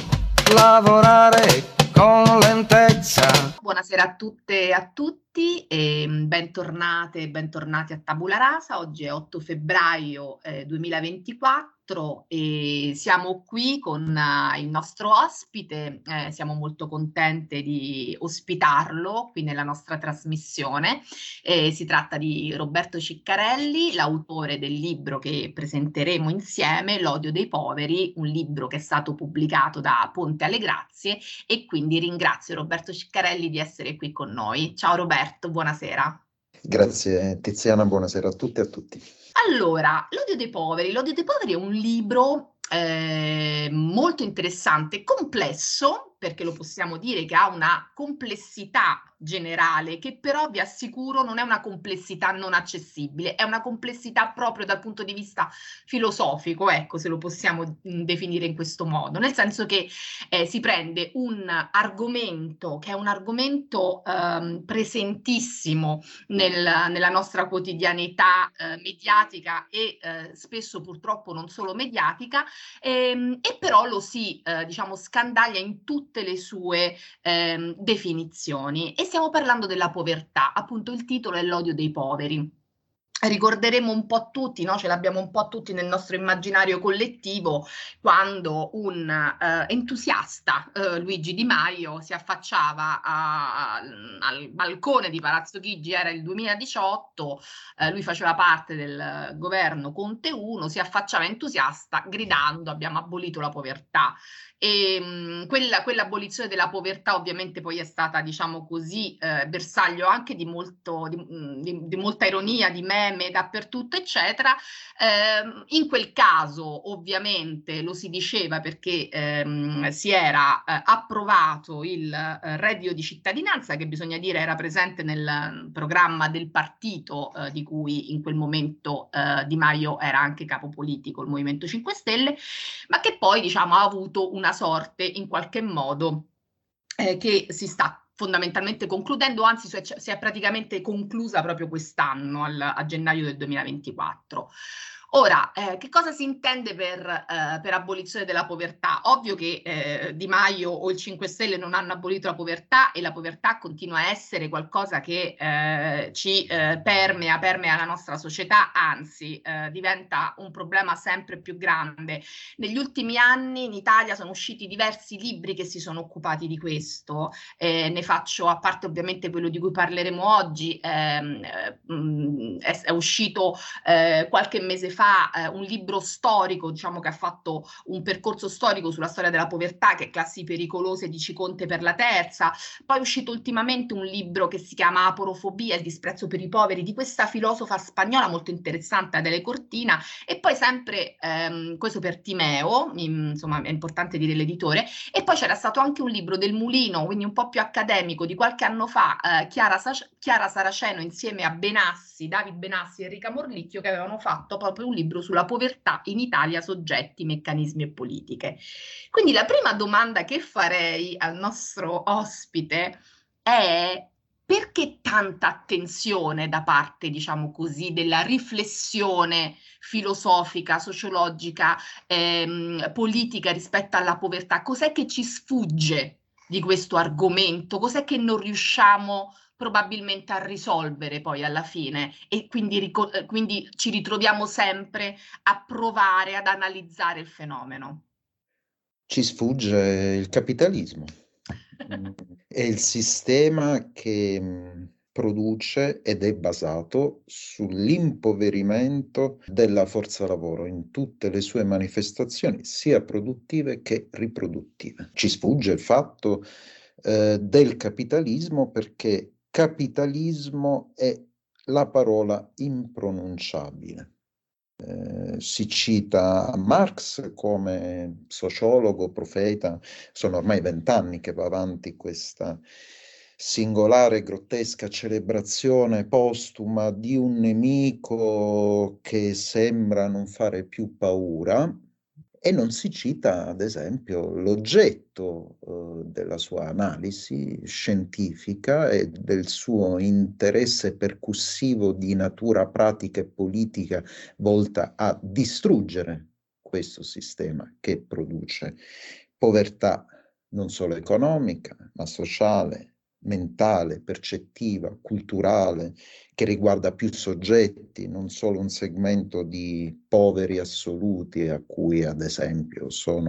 lavorare con lentezza. Buonasera a tutte e a tutti e bentornate e bentornati a Tabula Rasa. Oggi è 8 febbraio 2024 e siamo qui con il nostro ospite. Siamo molto contente di ospitarlo qui nella nostra trasmissione. Si tratta di Roberto Ciccarelli, l'autore del libro che presenteremo insieme, L'odio dei poveri, un libro che è stato pubblicato da Ponte alle Grazie, e quindi ringrazio Roberto Ciccarelli di essere qui con noi. Ciao Roberto, buonasera. Grazie Tiziana, buonasera a tutte e a tutti. Allora, L'odio dei poveri è un libro molto interessante, complesso, perché lo possiamo dire che ha una complessità generale, che però vi assicuro non è una complessità non accessibile, è una complessità proprio dal punto di vista filosofico, ecco, se lo possiamo definire in questo modo, nel senso che si prende un argomento che è un argomento presentissimo nella nostra quotidianità mediatica e spesso purtroppo non solo mediatica, e però lo si diciamo scandaglia in tutte le sue definizioni, e stiamo parlando della povertà. Appunto, il titolo è L'odio dei poveri. Ricorderemo un po' tutti, no? Ce l'abbiamo un po' tutti nel nostro immaginario collettivo, quando un entusiasta, Luigi Di Maio, si affacciava al balcone di Palazzo Chigi. Era il 2018, lui faceva parte del governo Conte 1, si affacciava entusiasta gridando: abbiamo abolito la povertà. E quell'abolizione della povertà ovviamente poi è stata, diciamo così, bersaglio anche di molta ironia, di meme dappertutto, eccetera. In quel caso ovviamente lo si diceva perché si era approvato il reddito di cittadinanza, che bisogna dire era presente nel programma del partito di cui in quel momento Di Maio era anche capo politico, il Movimento 5 Stelle, ma che poi, diciamo, ha avuto una sorte in qualche modo che si sta fondamentalmente concludendo, anzi si è praticamente conclusa proprio quest'anno, a gennaio del 2024. Ora, che cosa si intende per abolizione della povertà? Ovvio che Di Maio o il 5 Stelle non hanno abolito la povertà, e la povertà continua a essere qualcosa che ci permea la nostra società, anzi diventa un problema sempre più grande. Negli ultimi anni in Italia sono usciti diversi libri che si sono occupati di questo. Ne faccio, a parte ovviamente quello di cui parleremo oggi, è uscito qualche mese fa un libro storico, diciamo, che ha fatto un percorso storico sulla storia della povertà, che è Classi pericolose di Ciconte per la Terza. Poi è uscito ultimamente un libro che si chiama Aporofobia, il disprezzo per i poveri, di questa filosofa spagnola molto interessante, Adele Cortina. E poi sempre questo per Timeo, insomma è importante dire l'editore. E poi c'era stato anche un libro del Mulino, quindi un po' più accademico, di qualche anno fa, Chiara Saraceno insieme a David Benassi e Enrica Morlicchio, che avevano fatto proprio un libro sulla povertà in Italia, soggetti, meccanismi e politiche. Quindi la prima domanda che farei al nostro ospite è: perché tanta attenzione da parte, diciamo così, della riflessione filosofica, sociologica, politica rispetto alla povertà? Cos'è che ci sfugge di questo argomento? Cos'è che non riusciamo probabilmente a risolvere poi alla fine, e quindi ci ritroviamo sempre a provare ad analizzare il fenomeno? Ci sfugge il capitalismo. È il sistema che produce ed è basato sull'impoverimento della forza lavoro in tutte le sue manifestazioni, sia produttive che riproduttive. Ci sfugge il fatto del capitalismo, perché capitalismo è la parola impronunciabile. Si cita Marx come sociologo, profeta. Sono ormai 20 anni che va avanti questa singolare, grottesca celebrazione postuma di un nemico che sembra non fare più paura, e non si cita, ad esempio, l'oggetto della sua analisi scientifica e del suo interesse percussivo di natura pratica e politica volta a distruggere questo sistema che produce povertà non solo economica, ma sociale, mentale, percettiva, culturale, che riguarda più soggetti, non solo un segmento di poveri assoluti a cui, ad esempio,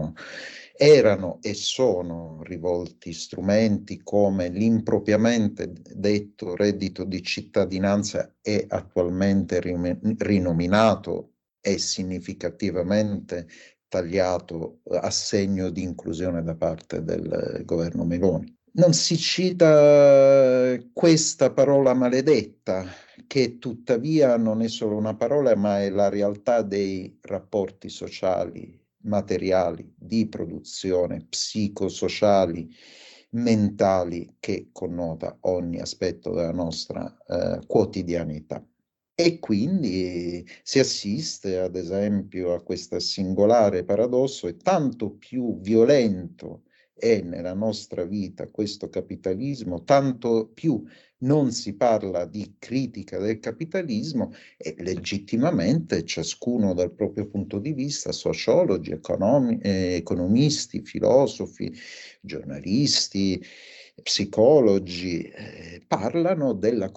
erano e sono rivolti strumenti come l'impropriamente detto reddito di cittadinanza, è attualmente rinominato e significativamente tagliato a segno di inclusione da parte del governo Meloni. Non si cita questa parola maledetta, che tuttavia non è solo una parola, ma è la realtà dei rapporti sociali, materiali, di produzione, psicosociali, mentali, che connota ogni aspetto della nostra quotidianità. E quindi si assiste, ad esempio, a questo singolare paradosso, e tanto più violento è nella nostra vita questo capitalismo, tanto più non si parla di critica del capitalismo, e legittimamente ciascuno dal proprio punto di vista, sociologi, economisti, filosofi, giornalisti, psicologi, parlano delle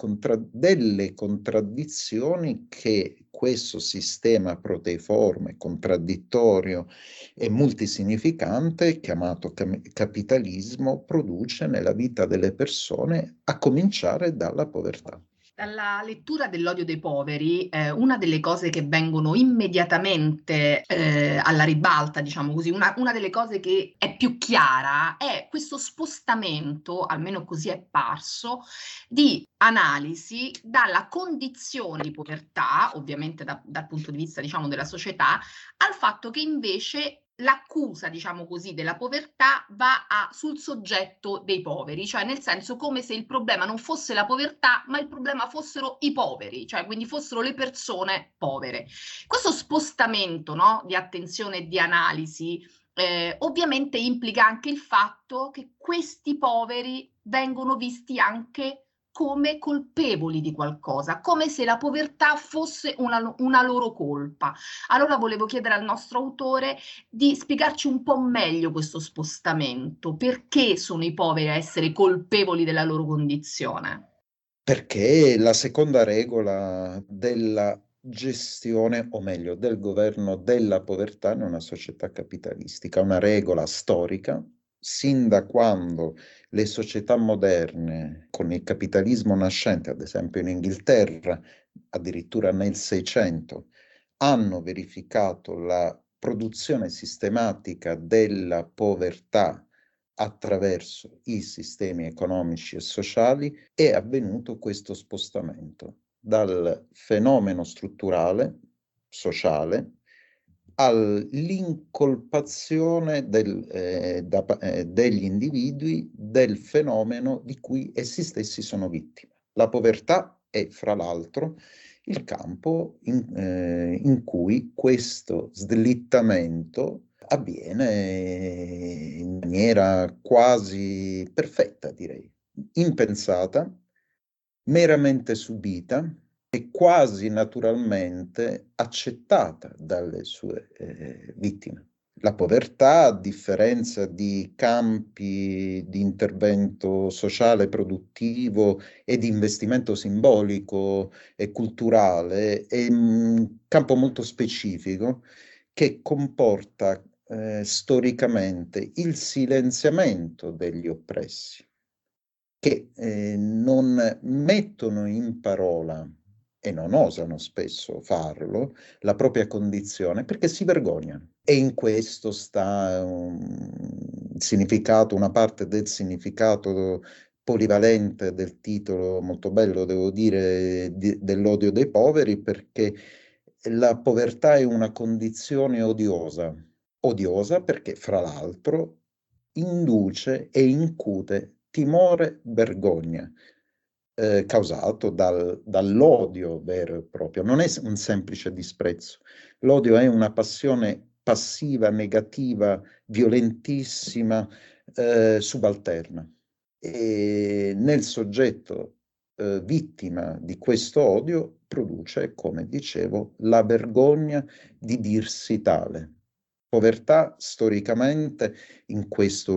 contraddizioni che questo sistema proteiforme, contraddittorio e multisignificante, chiamato capitalismo, produce nella vita delle persone, a cominciare dalla povertà. Dalla lettura dell'odio dei poveri, una delle cose che vengono immediatamente alla ribalta, diciamo così, una delle cose che è più chiara è questo spostamento, almeno così è parso, di analisi dalla condizione di povertà, ovviamente dal punto di vista, diciamo, della società, al fatto che invece l'accusa, diciamo così, della povertà va sul soggetto dei poveri, cioè nel senso come se il problema non fosse la povertà, ma il problema fossero i poveri, cioè quindi fossero le persone povere. Questo spostamento, no, di attenzione e di analisi ovviamente implica anche il fatto che questi poveri vengono visti anche come colpevoli di qualcosa, come se la povertà fosse una loro colpa. Allora volevo chiedere al nostro autore di spiegarci un po' meglio questo spostamento, perché sono i poveri a essere colpevoli della loro condizione? Perché la seconda regola della gestione, o meglio, del governo della povertà in una società capitalistica, una regola storica, sin da quando le società moderne, con il capitalismo nascente, ad esempio in Inghilterra, addirittura nel 600, hanno verificato la produzione sistematica della povertà attraverso i sistemi economici e sociali, è avvenuto questo spostamento dal fenomeno strutturale, sociale, all'incolpazione degli individui del fenomeno di cui essi stessi sono vittime. La povertà è, fra l'altro, il campo in cui questo slittamento avviene in maniera quasi perfetta, direi, impensata, meramente subita e quasi naturalmente accettata dalle sue vittime. La povertà, a differenza di campi di intervento sociale, produttivo e di investimento simbolico e culturale, è un campo molto specifico che comporta storicamente il silenziamento degli oppressi, che non mettono in parola, e non osano spesso farlo, la propria condizione perché si vergognano. E in questo sta un significato, una parte del significato polivalente del titolo, molto bello devo dire, dell'odio dei poveri, perché la povertà è una condizione odiosa. Odiosa perché, fra l'altro, induce e incute timore, vergogna, causato dall'odio vero e proprio. Non è un semplice disprezzo. L'odio è una passione passiva, negativa, violentissima, subalterna. E nel soggetto vittima di questo odio produce, come dicevo, la vergogna di dirsi tale. Povertà storicamente in questo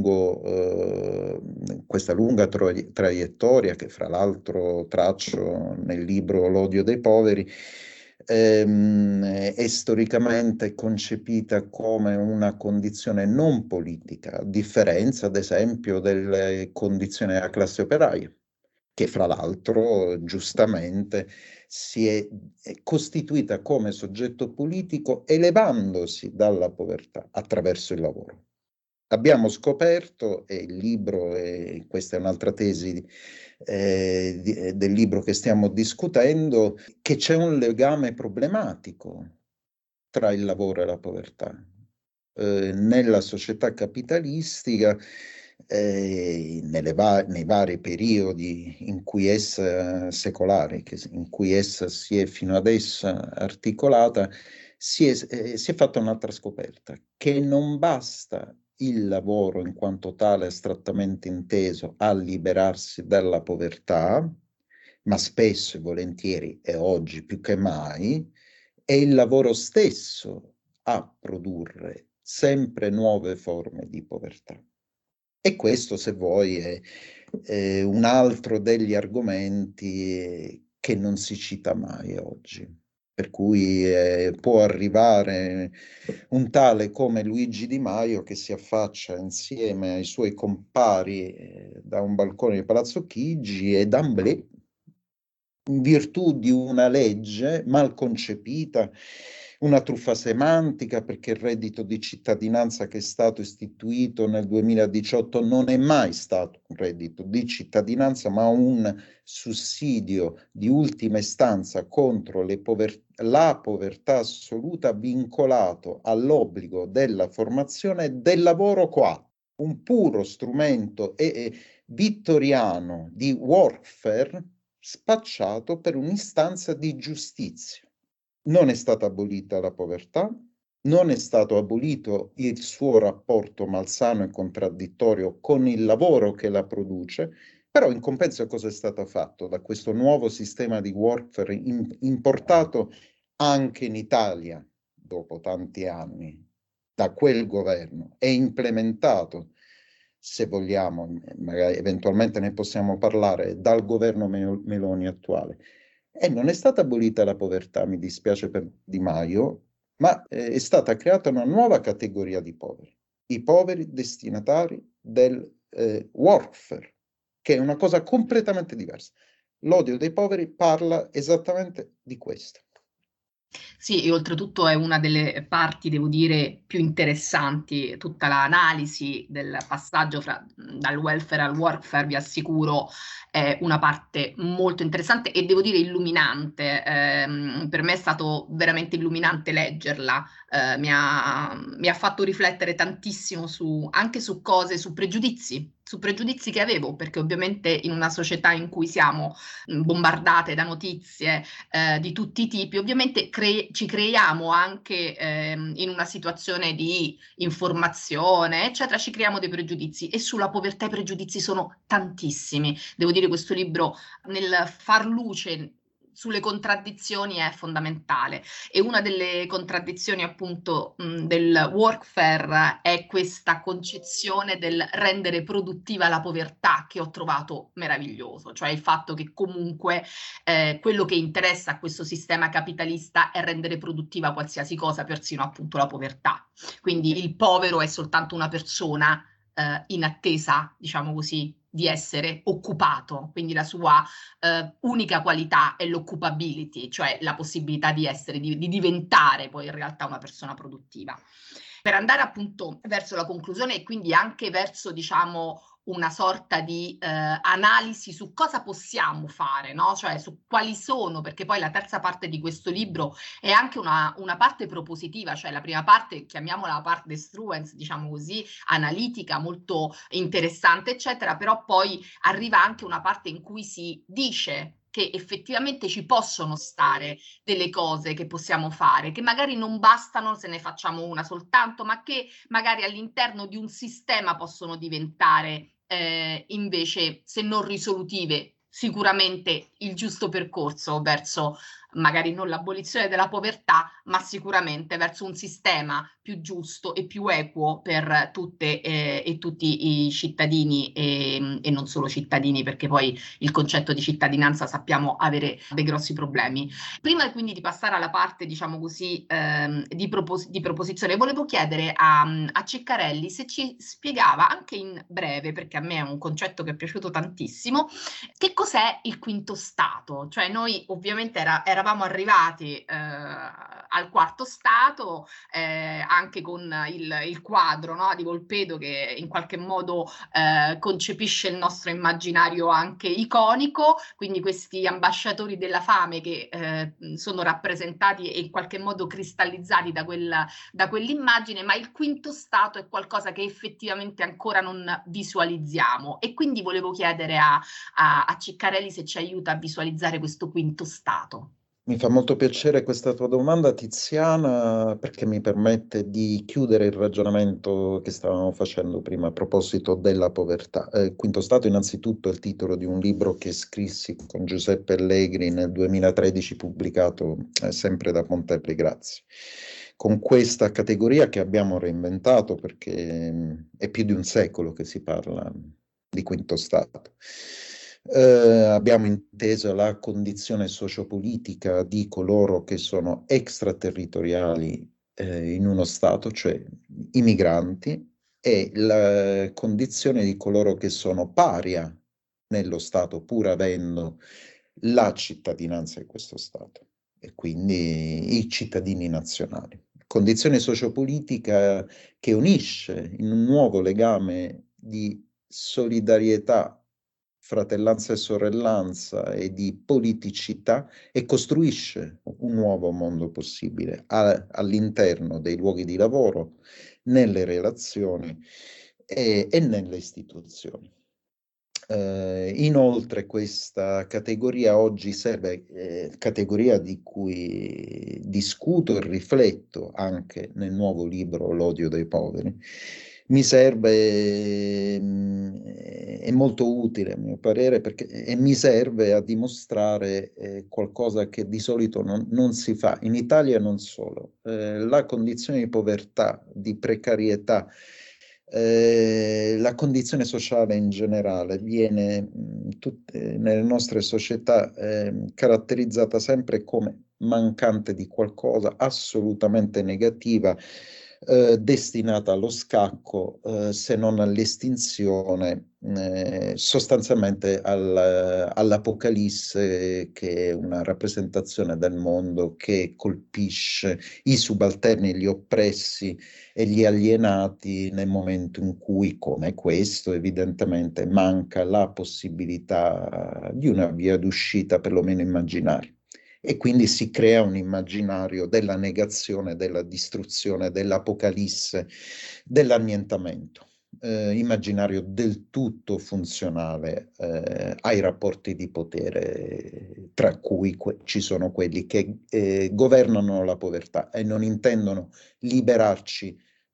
questa lunga traiettoria che fra l'altro traccio nel libro L'odio dei poveri, è storicamente concepita come una condizione non politica, a differenza ad esempio delle condizioni della classe operaia, che fra l'altro giustamente si è costituita come soggetto politico elevandosi dalla povertà attraverso il lavoro. Abbiamo scoperto, e il libro, questa è un'altra tesi del libro che stiamo discutendo, che c'è un legame problematico tra il lavoro e la povertà. Nella società capitalistica, nei vari periodi in cui essa secolare, in cui essa si è fino adesso articolata, si è fatta un'altra scoperta, che non basta il lavoro in quanto tale astrattamente inteso a liberarsi dalla povertà, ma spesso e volentieri, e oggi più che mai, è il lavoro stesso a produrre sempre nuove forme di povertà. E questo, se vuoi, è un altro degli argomenti che non si cita mai oggi. Per cui può arrivare un tale come Luigi Di Maio che si affaccia insieme ai suoi compari da un balcone di Palazzo Chigi e d'amblè, in virtù di una legge mal concepita, una truffa semantica, perché il reddito di cittadinanza che è stato istituito nel 2018 non è mai stato un reddito di cittadinanza, ma un sussidio di ultima istanza contro la povertà assoluta, vincolato all'obbligo della formazione e del lavoro coatto, un puro strumento vittoriano di warfare spacciato per un'istanza di giustizia. Non è stata abolita la povertà, non è stato abolito il suo rapporto malsano e contraddittorio con il lavoro che la produce, però in compenso cosa è stato fatto da questo nuovo sistema di warfare importato anche in Italia dopo tanti anni da quel governo e implementato, se vogliamo, magari eventualmente ne possiamo parlare, dal governo Meloni attuale. E non è stata abolita la povertà, mi dispiace per Di Maio, ma è stata creata una nuova categoria di poveri, i poveri destinatari del warfare, che è una cosa completamente diversa. L'odio dei poveri parla esattamente di questo. Sì, e oltretutto è una delle parti, devo dire, più interessanti, tutta l'analisi del passaggio dal welfare al warfare, vi assicuro, è una parte molto interessante e devo dire illuminante. Per me è stato veramente illuminante leggerla, mi ha fatto riflettere tantissimo anche su cose, su pregiudizi che avevo, perché ovviamente in una società in cui siamo bombardate da notizie di tutti i tipi, ovviamente ci creiamo anche in una situazione di informazione, eccetera, ci creiamo dei pregiudizi e sulla povertà i pregiudizi sono tantissimi. Devo dire, questo libro nel far luce sulle contraddizioni è fondamentale, e una delle contraddizioni appunto del workfare è questa concezione del rendere produttiva la povertà, che ho trovato meraviglioso, cioè il fatto che comunque quello che interessa a questo sistema capitalista è rendere produttiva qualsiasi cosa, persino appunto la povertà. Quindi il povero è soltanto una persona in attesa, diciamo così, di essere occupato, quindi la sua unica qualità è l'occupability, cioè la possibilità di essere, di diventare poi in realtà una persona produttiva. Per andare appunto verso la conclusione e quindi anche verso, diciamo, una sorta di analisi su cosa possiamo fare, no? Cioè su quali sono, perché poi la terza parte di questo libro è anche una parte propositiva, cioè la prima parte, chiamiamola la parte destruens, diciamo così, analitica, molto interessante, eccetera, però poi arriva anche una parte in cui si dice che effettivamente ci possono stare delle cose che possiamo fare, che magari non bastano se ne facciamo una soltanto, ma che magari all'interno di un sistema possono diventare invece, se non risolutive, sicuramente il giusto percorso verso magari non l'abolizione della povertà, ma sicuramente verso un sistema più giusto e più equo per tutte e tutti i cittadini e non solo cittadini, perché poi il concetto di cittadinanza sappiamo avere dei grossi problemi. Prima quindi di passare alla parte, diciamo così, di proposizione, volevo chiedere a Ceccarelli se ci spiegava anche in breve, perché a me è un concetto che è piaciuto tantissimo, che cos'è il quinto stato. Cioè noi ovviamente eravamo arrivati al quarto stato, anche con il quadro, no, di Volpedo, che in qualche modo concepisce il nostro immaginario anche iconico, quindi questi ambasciatori della fame che sono rappresentati e in qualche modo cristallizzati da quell'immagine, ma il quinto stato è qualcosa che effettivamente ancora non visualizziamo, e quindi volevo chiedere a Ceccarelli se ci aiuta a visualizzare questo quinto stato. Mi fa molto piacere questa tua domanda, Tiziana, perché mi permette di chiudere il ragionamento che stavamo facendo prima a proposito della povertà. Quinto Stato innanzitutto è il titolo di un libro che scrissi con Giuseppe Allegri nel 2013, pubblicato sempre da Pontelli Grazzi, con questa categoria che abbiamo reinventato perché è più di un secolo che si parla di Quinto Stato. Abbiamo inteso la condizione sociopolitica di coloro che sono extraterritoriali in uno Stato, cioè i migranti, e la condizione di coloro che sono paria nello Stato, pur avendo la cittadinanza di questo Stato, e quindi i cittadini nazionali. Condizione sociopolitica che unisce in un nuovo legame di solidarietà, fratellanza e sorellanza e di politicità, e costruisce un nuovo mondo possibile all'interno dei luoghi di lavoro, nelle relazioni e nelle istituzioni. Inoltre questa categoria oggi serve, categoria di cui discuto e rifletto anche nel nuovo libro L'odio dei poveri, mi serve, è molto utile a mio parere, perché mi serve a dimostrare qualcosa che di solito non si fa, in Italia e non solo. La condizione di povertà, di precarietà, la condizione sociale in generale viene nelle nostre società caratterizzata sempre come mancante di qualcosa, assolutamente negativa, destinata allo scacco, se non all'estinzione, sostanzialmente all'Apocalisse, che è una rappresentazione del mondo che colpisce i subalterni, gli oppressi e gli alienati nel momento in cui, come questo, evidentemente manca la possibilità di una via d'uscita, perlomeno immaginaria. E quindi si crea un immaginario della negazione, della distruzione, dell'apocalisse, dell'annientamento, immaginario del tutto funzionale ai rapporti di potere, tra cui ci sono quelli che governano la povertà e non intendono liberarci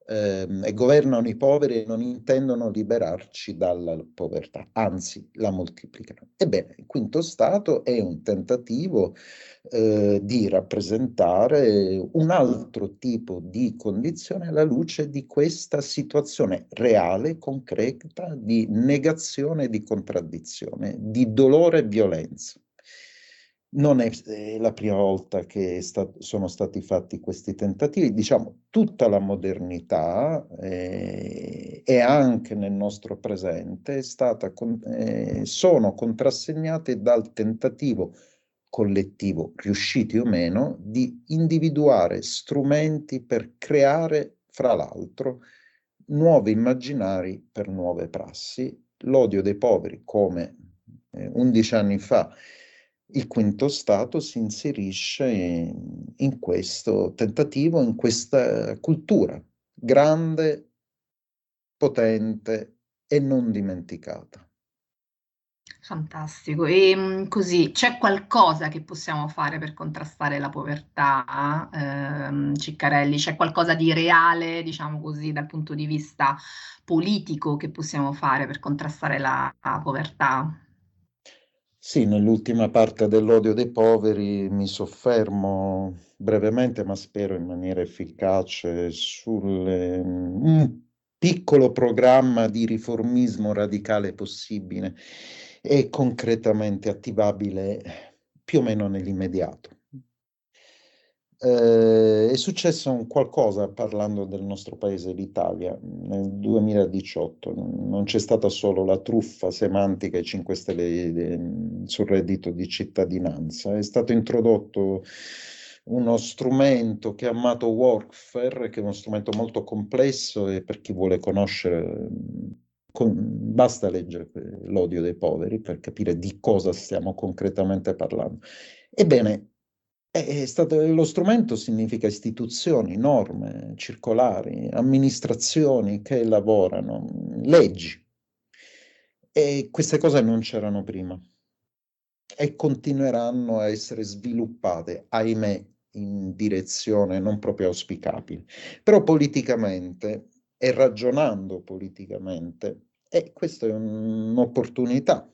e governano i poveri e non intendono liberarci dalla povertà, anzi la moltiplicano. Ebbene, il quinto Stato è un tentativo di rappresentare un altro tipo di condizione alla luce di questa situazione reale, concreta, di negazione, di contraddizione, di dolore e violenza. Non è la prima volta che sono stati fatti questi tentativi, diciamo tutta la modernità e anche nel nostro presente sono contrassegnate dal tentativo collettivo, riusciti o meno, di individuare strumenti per creare, fra l'altro, nuovi immaginari per nuove prassi. L'odio dei poveri, come 11 anni fa il quinto Stato, si inserisce in questo tentativo, in questa cultura grande, potente e non dimenticata. Fantastico. E così, c'è qualcosa che possiamo fare per contrastare la povertà, Ciccarelli? C'è qualcosa di reale, diciamo così, dal punto di vista politico che possiamo fare per contrastare la povertà? Sì, nell'ultima parte dell'odio dei poveri mi soffermo brevemente, ma spero in maniera efficace, un piccolo programma di riformismo radicale possibile e concretamente attivabile più o meno nell'immediato. È successo un qualcosa, parlando del nostro paese, l'Italia, nel 2018. Non c'è stata solo la truffa semantica ai 5 Stelle sul reddito di cittadinanza, è stato introdotto uno strumento chiamato Workfare, che è uno strumento molto complesso e per chi vuole conoscere, basta leggere l'odio dei poveri per capire di cosa stiamo concretamente parlando. Ebbene, lo strumento significa istituzioni, norme, circolari, amministrazioni che lavorano, leggi. E queste cose non c'erano prima e continueranno a essere sviluppate, ahimè, in direzione non proprio auspicabile. Però politicamente e ragionando politicamente, questa è un'opportunità,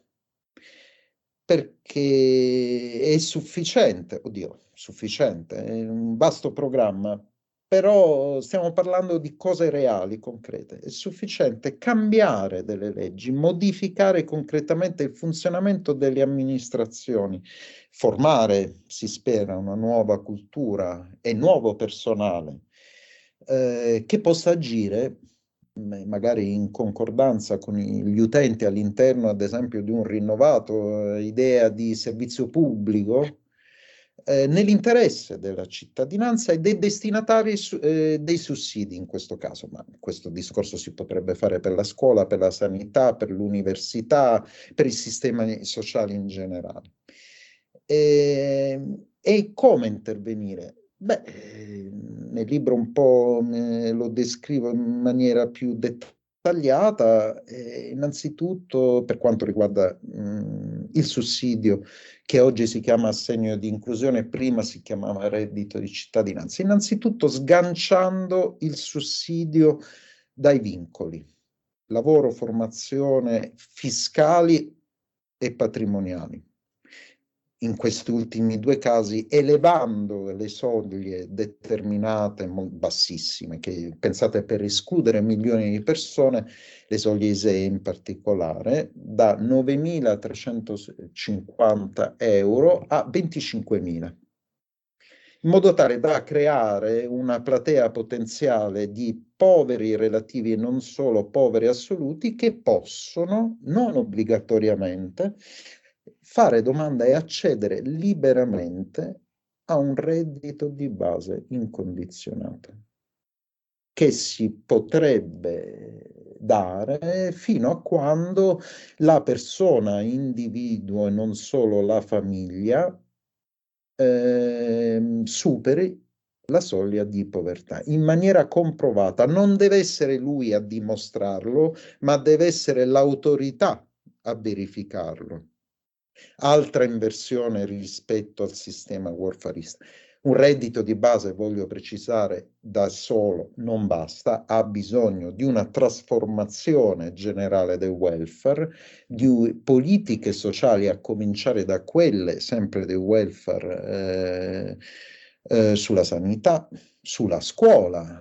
perché è sufficiente, è un vasto programma, però stiamo parlando di cose reali, concrete. È sufficiente cambiare delle leggi, modificare concretamente il funzionamento delle amministrazioni, formare, si spera, una nuova cultura e nuovo personale che possa agire magari in concordanza con gli utenti all'interno, ad esempio, di un rinnovato idea di servizio pubblico, nell'interesse della cittadinanza e dei destinatari dei sussidi in questo caso, ma questo discorso si potrebbe fare per la scuola, per la sanità, per l'università, per il sistema sociale in generale. E come intervenire? Nel libro un po' lo descrivo in maniera più dettagliata, innanzitutto per quanto riguarda il sussidio, che oggi si chiama assegno di inclusione, prima si chiamava reddito di cittadinanza, innanzitutto sganciando il sussidio dai vincoli, lavoro, formazione, fiscali e patrimoniali. In questi ultimi due casi elevando le soglie determinate, bassissime, che pensate per escludere milioni di persone, le soglie ISEE in particolare, da 9.350 euro a 25.000, in modo tale da creare una platea potenziale di poveri relativi e non solo poveri assoluti, che possono, non obbligatoriamente, fare domanda e accedere liberamente a un reddito di base incondizionato, che si potrebbe dare fino a quando la persona, individuo e non solo la famiglia, superi la soglia di povertà in maniera comprovata. Non deve essere lui a dimostrarlo, ma deve essere l'autorità a verificarlo. Altra inversione rispetto al sistema warfarista. Un reddito di base, voglio precisare, da solo non basta, ha bisogno di una trasformazione generale del welfare, di politiche sociali, a cominciare da quelle sempre del welfare, sulla sanità, sulla scuola,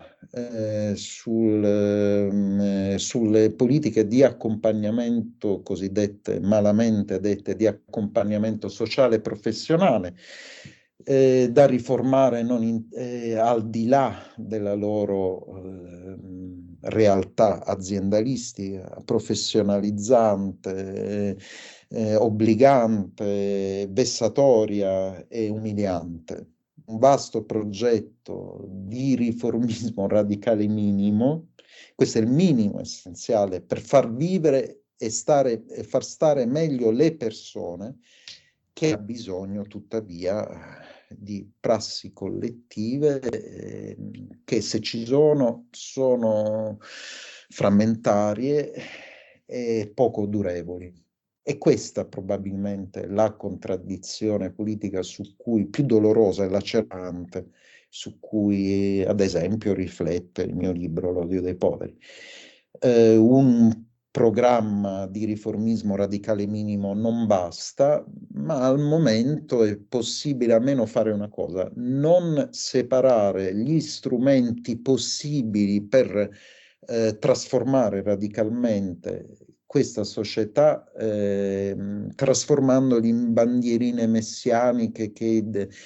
sulle politiche di accompagnamento, cosiddette malamente dette di accompagnamento sociale e professionale, da riformare al di là della loro realtà aziendalistica, professionalizzante, obbligante, vessatoria e umiliante. Un vasto progetto di riformismo radicale minimo, questo è il minimo essenziale per far vivere e far stare meglio le persone, che ha bisogno tuttavia di prassi collettive che, se ci sono frammentarie e poco durevoli. E questa probabilmente la contraddizione politica più dolorosa e lacerante, su cui ad esempio riflette il mio libro L'odio dei poveri. Un programma di riformismo radicale minimo non basta, ma al momento è possibile almeno fare una cosa: non separare gli strumenti possibili per trasformare radicalmente questa società, trasformandoli in bandierine messianiche che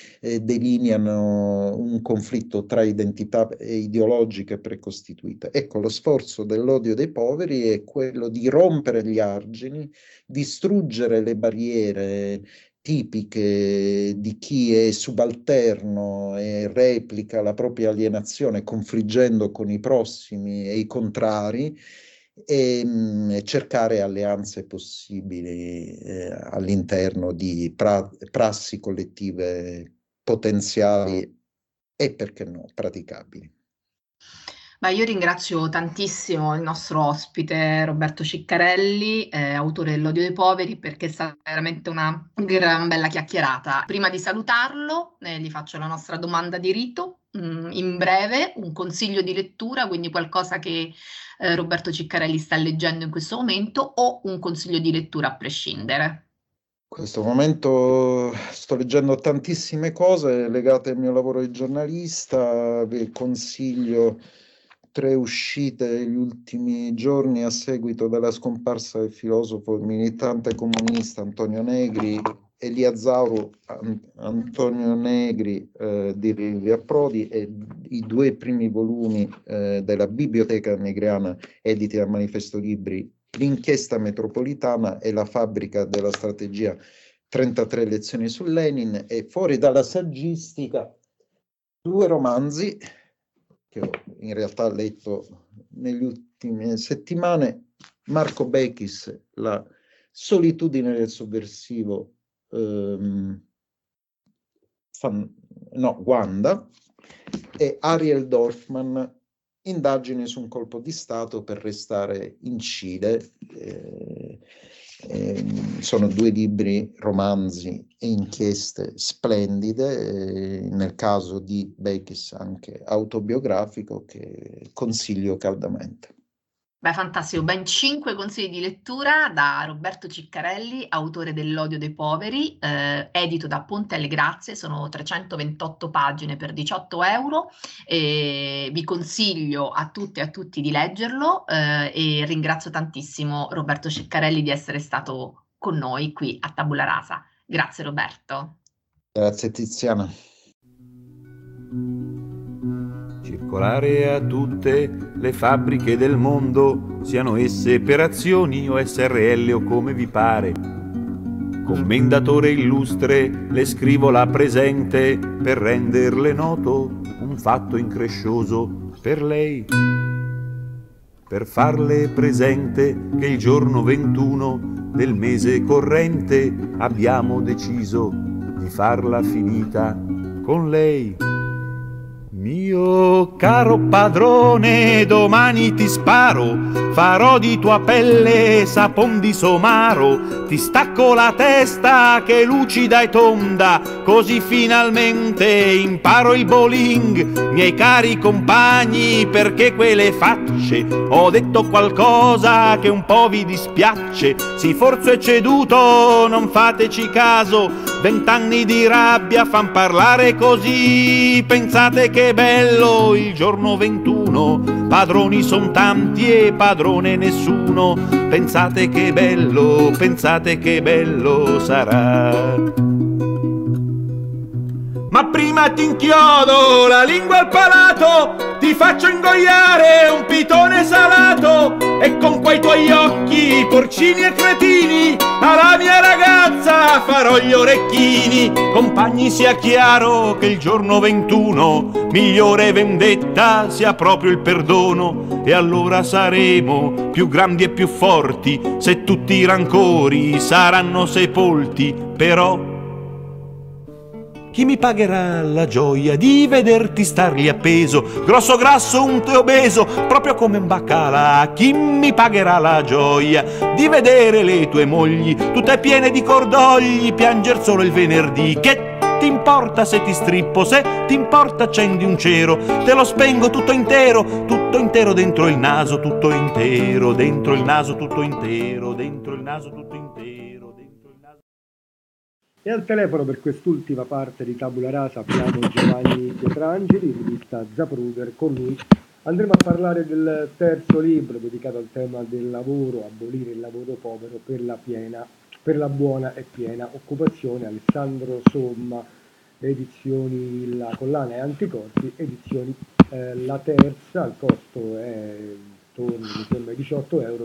delineano un conflitto tra identità ideologiche precostituite. Ecco, lo sforzo dell'odio dei poveri è quello di rompere gli argini, distruggere le barriere tipiche di chi è subalterno e replica la propria alienazione confliggendo con i prossimi e i contrari, e cercare alleanze possibili all'interno di prassi collettive potenziali e, perché no, praticabili. Beh, io ringrazio tantissimo il nostro ospite Roberto Ciccarelli, autore dell'Odio dei poveri, perché è stata veramente una gran bella chiacchierata. Prima di salutarlo, gli faccio la nostra domanda di rito. In breve, un consiglio di lettura, quindi qualcosa che Roberto Ciccarelli sta leggendo in questo momento, o un consiglio di lettura a prescindere? In questo momento sto leggendo tantissime cose legate al mio lavoro di giornalista. Vi consiglio 3 uscite negli ultimi giorni a seguito della scomparsa del filosofo e militante comunista Antonio Negri. Elia Zauro, Antonio Negri di Livia Prodi, e i 2 primi volumi della Biblioteca Negriana editi da Manifesto Libri, L'inchiesta metropolitana e La fabbrica della strategia, 33 lezioni su Lenin. E fuori dalla saggistica 2 romanzi che ho in realtà letto negli ultime settimane: Marco Bechis, La solitudine del sovversivo, Wanda, e Ariel Dorfman, Indagini su un colpo di Stato per restare in Cile. Sono 2 libri, romanzi e inchieste splendide, nel caso di Bechis anche autobiografico, che consiglio caldamente. Beh, fantastico, ben 5 consigli di lettura da Roberto Ciccarelli, autore dell'Odio dei poveri, edito da Ponte alle Grazie, sono 328 pagine per 18 euro. Vi consiglio a tutte e a tutti di leggerlo, e ringrazio tantissimo Roberto Ciccarelli di essere stato con noi qui a Tabula Rasa. Grazie Roberto. Grazie Tiziana. Circolare a tutte le fabbriche del mondo, siano esse per azioni o SRL o come vi pare. Commendatore illustre, le scrivo la presente per renderle noto un fatto increscioso per lei. Per farle presente che il giorno 21 del mese corrente abbiamo deciso di farla finita con lei. Mio caro padrone, domani ti sparo, farò di tua pelle sapon di somaro, ti stacco la testa che è lucida e tonda, così finalmente imparo il bowling. Miei cari compagni, perché quelle facce, ho detto qualcosa che un po' vi dispiace, sì forse è ceduto, non fateci caso, 20 anni di rabbia fan parlare così, pensate che bello il giorno 21, padroni son tanti e padrone nessuno, pensate che bello sarà. Ma prima ti inchiodo la lingua al palato, ti faccio ingoiare un pitone salato, e con quei tuoi occhi porcini e cretini alla mia ragazza farò gli orecchini. Compagni, sia chiaro che il giorno 21 migliore vendetta sia proprio il perdono, e allora saremo più grandi e più forti se tutti i rancori saranno sepolti. Però chi mi pagherà la gioia di vederti star lì appeso, grosso grasso, unto e obeso, proprio come un baccalà? Chi mi pagherà la gioia di vedere le tue mogli, tutte piene di cordogli, pianger solo il venerdì? Che ti importa se ti strippo, se ti importa accendi un cero, te lo spengo tutto intero dentro il naso, tutto intero, dentro il naso, tutto intero, dentro il naso, tutto intero, dentro il naso. E al telefono per quest'ultima parte di Tabula Rasa abbiamo Giovanni Pietrangeli, rivista Zapruder. Con lui andremo a parlare del terzo libro dedicato al tema del lavoro, abolire il lavoro povero per la buona e piena occupazione. Alessandro Somma, edizioni La Collana e Anticorpi, edizioni La Terza, il costo è intorno, mi sembra, 18 euro,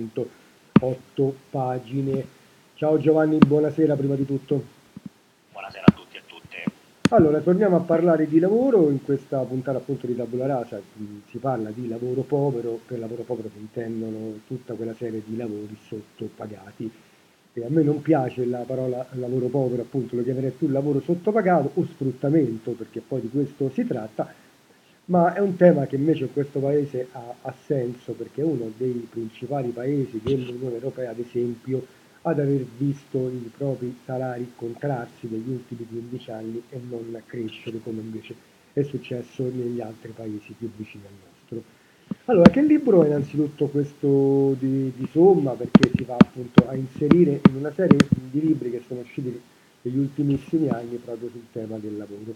208 pagine. Ciao Giovanni, buonasera prima di tutto. Buonasera a tutti e a tutte. Allora, torniamo a parlare di lavoro. In questa puntata appunto di Tabula Rasa si parla di lavoro povero. Per lavoro povero si intendono tutta quella serie di lavori sottopagati. E a me non piace la parola lavoro povero, appunto lo chiamerei più lavoro sottopagato o sfruttamento, perché poi di questo si tratta, ma è un tema che invece in questo paese ha senso, perché è uno dei principali paesi dell'Unione Europea, ad esempio, ad aver visto i propri salari contrarsi negli ultimi 15 anni e non crescere come invece è successo negli altri paesi più vicini al nostro. Allora, che libro è innanzitutto questo di Somma, perché si va appunto a inserire in una serie di libri che sono usciti negli ultimissimi anni proprio sul tema del lavoro?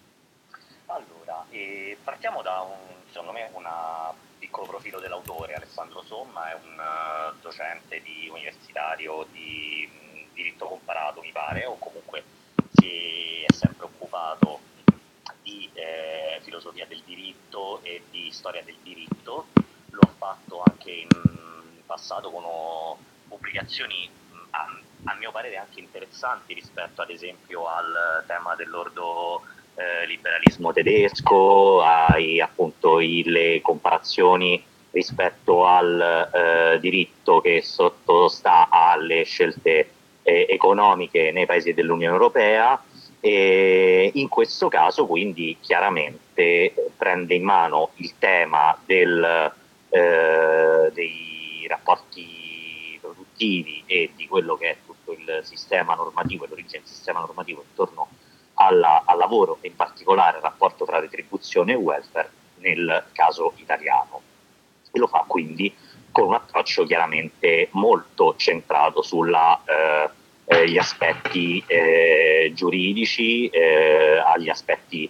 Allora, partiamo da secondo me un piccolo profilo dell'autore. Alessandro Somma è un docente universitario di diritto comparato, mi pare, o comunque si è sempre occupato di filosofia del diritto e di storia del diritto. Lo ha fatto anche in passato con pubblicazioni a mio parere anche interessanti rispetto ad esempio al tema dell'ordo liberalismo tedesco, appunto le comparazioni rispetto al diritto che sottostà alle scelte economiche nei paesi dell'Unione Europea, e in questo caso quindi chiaramente prende in mano il tema dei rapporti produttivi e di quello che è tutto il sistema normativo e l'origine del sistema normativo intorno al lavoro, e in particolare il rapporto tra retribuzione e welfare nel caso italiano, e lo fa quindi con un approccio chiaramente molto centrato sugli aspetti giuridici, agli aspetti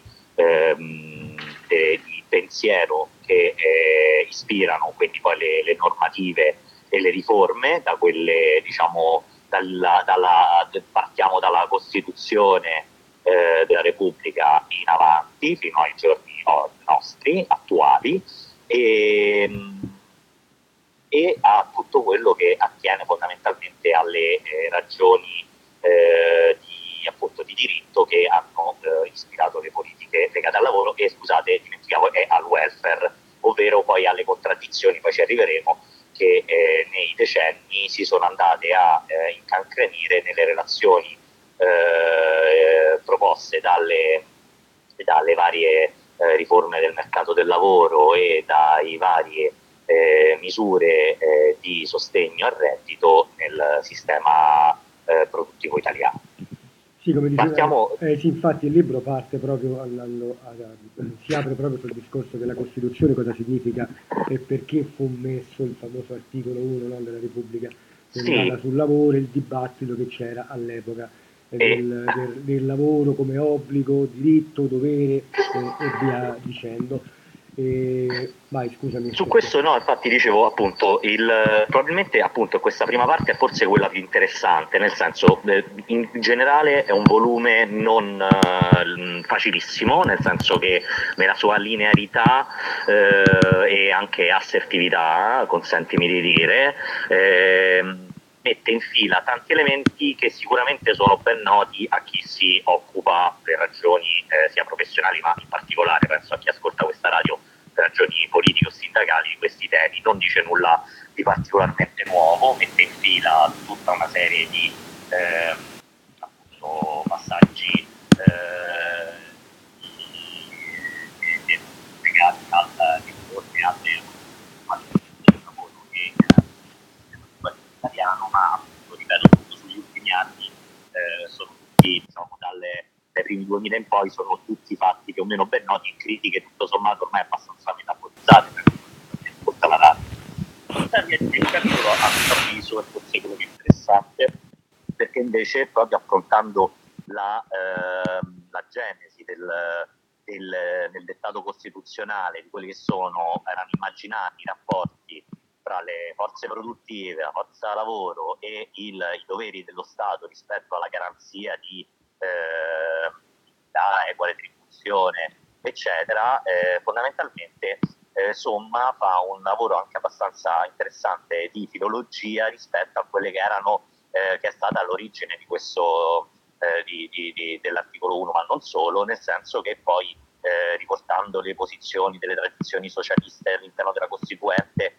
di pensiero che ispirano quindi poi le normative e le riforme, da quelle diciamo partiamo dalla Costituzione della Repubblica in avanti fino ai giorni nostri attuali, e a tutto quello che attiene fondamentalmente alle ragioni di diritto che hanno ispirato le politiche legate al lavoro e, scusate, dimenticavo, è al welfare, ovvero poi alle contraddizioni, poi ci arriveremo, che nei decenni si sono andate a incancrenire nelle relazioni proposte dalle varie riforme del mercato del lavoro e dai varie misure di sostegno al reddito nel sistema produttivo italiano. Sì, come diceva, Partiamo... sì, infatti il libro parte proprio si apre proprio sul discorso della Costituzione, cosa significa e perché fu messo il famoso articolo 1, no, della Repubblica, Sì. sul lavoro e il dibattito che c'era all'epoca del lavoro come obbligo, diritto, dovere e via dicendo. Vai, scusami. Su questo no, infatti dicevo appunto, probabilmente appunto questa prima parte è forse quella più interessante, nel senso in generale è un volume non facilissimo, nel senso che nella sua linearità e anche assertività, consentimi di dire, mette in fila tanti elementi che sicuramente sono ben noti a chi si occupa per ragioni sia professionali ma in particolare penso a chi ascolta questa radio per ragioni politiche o sindacali di questi temi. Non dice nulla di particolarmente nuovo, mette in fila tutta una serie di appunto, passaggi legati al riforme alle del lavoro che italiano, ma appunto, ripeto, sugli ultimi anni sono tutti, diciamo, dai primi 2000 in poi, sono tutti fatti più o meno ben noti, critiche tutto sommato ormai abbastanza metaforizzate per chi ascolta la radio. Il capitolo, a mio avviso, è forse quello più interessante, perché invece proprio affrontando la genesi nel dettato costituzionale di quelli che erano immaginati i rapporti tra le forze produttive, la forza lavoro e i doveri dello Stato rispetto alla garanzia di equa retribuzione, eccetera, fondamentalmente Somma fa un lavoro anche abbastanza interessante di filologia rispetto a quelle che erano che è stata l'origine di questo dell'articolo 1, ma non solo, nel senso che poi riportando le posizioni delle tradizioni socialiste all'interno della Costituente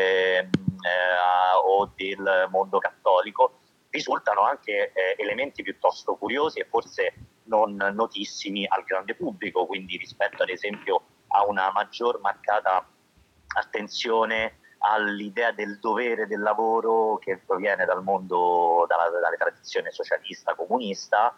o del mondo cattolico risultano anche elementi piuttosto curiosi e forse non notissimi al grande pubblico, quindi rispetto ad esempio a una maggior marcata attenzione all'idea del dovere del lavoro che proviene dal mondo, dalle tradizioni socialista, comunista,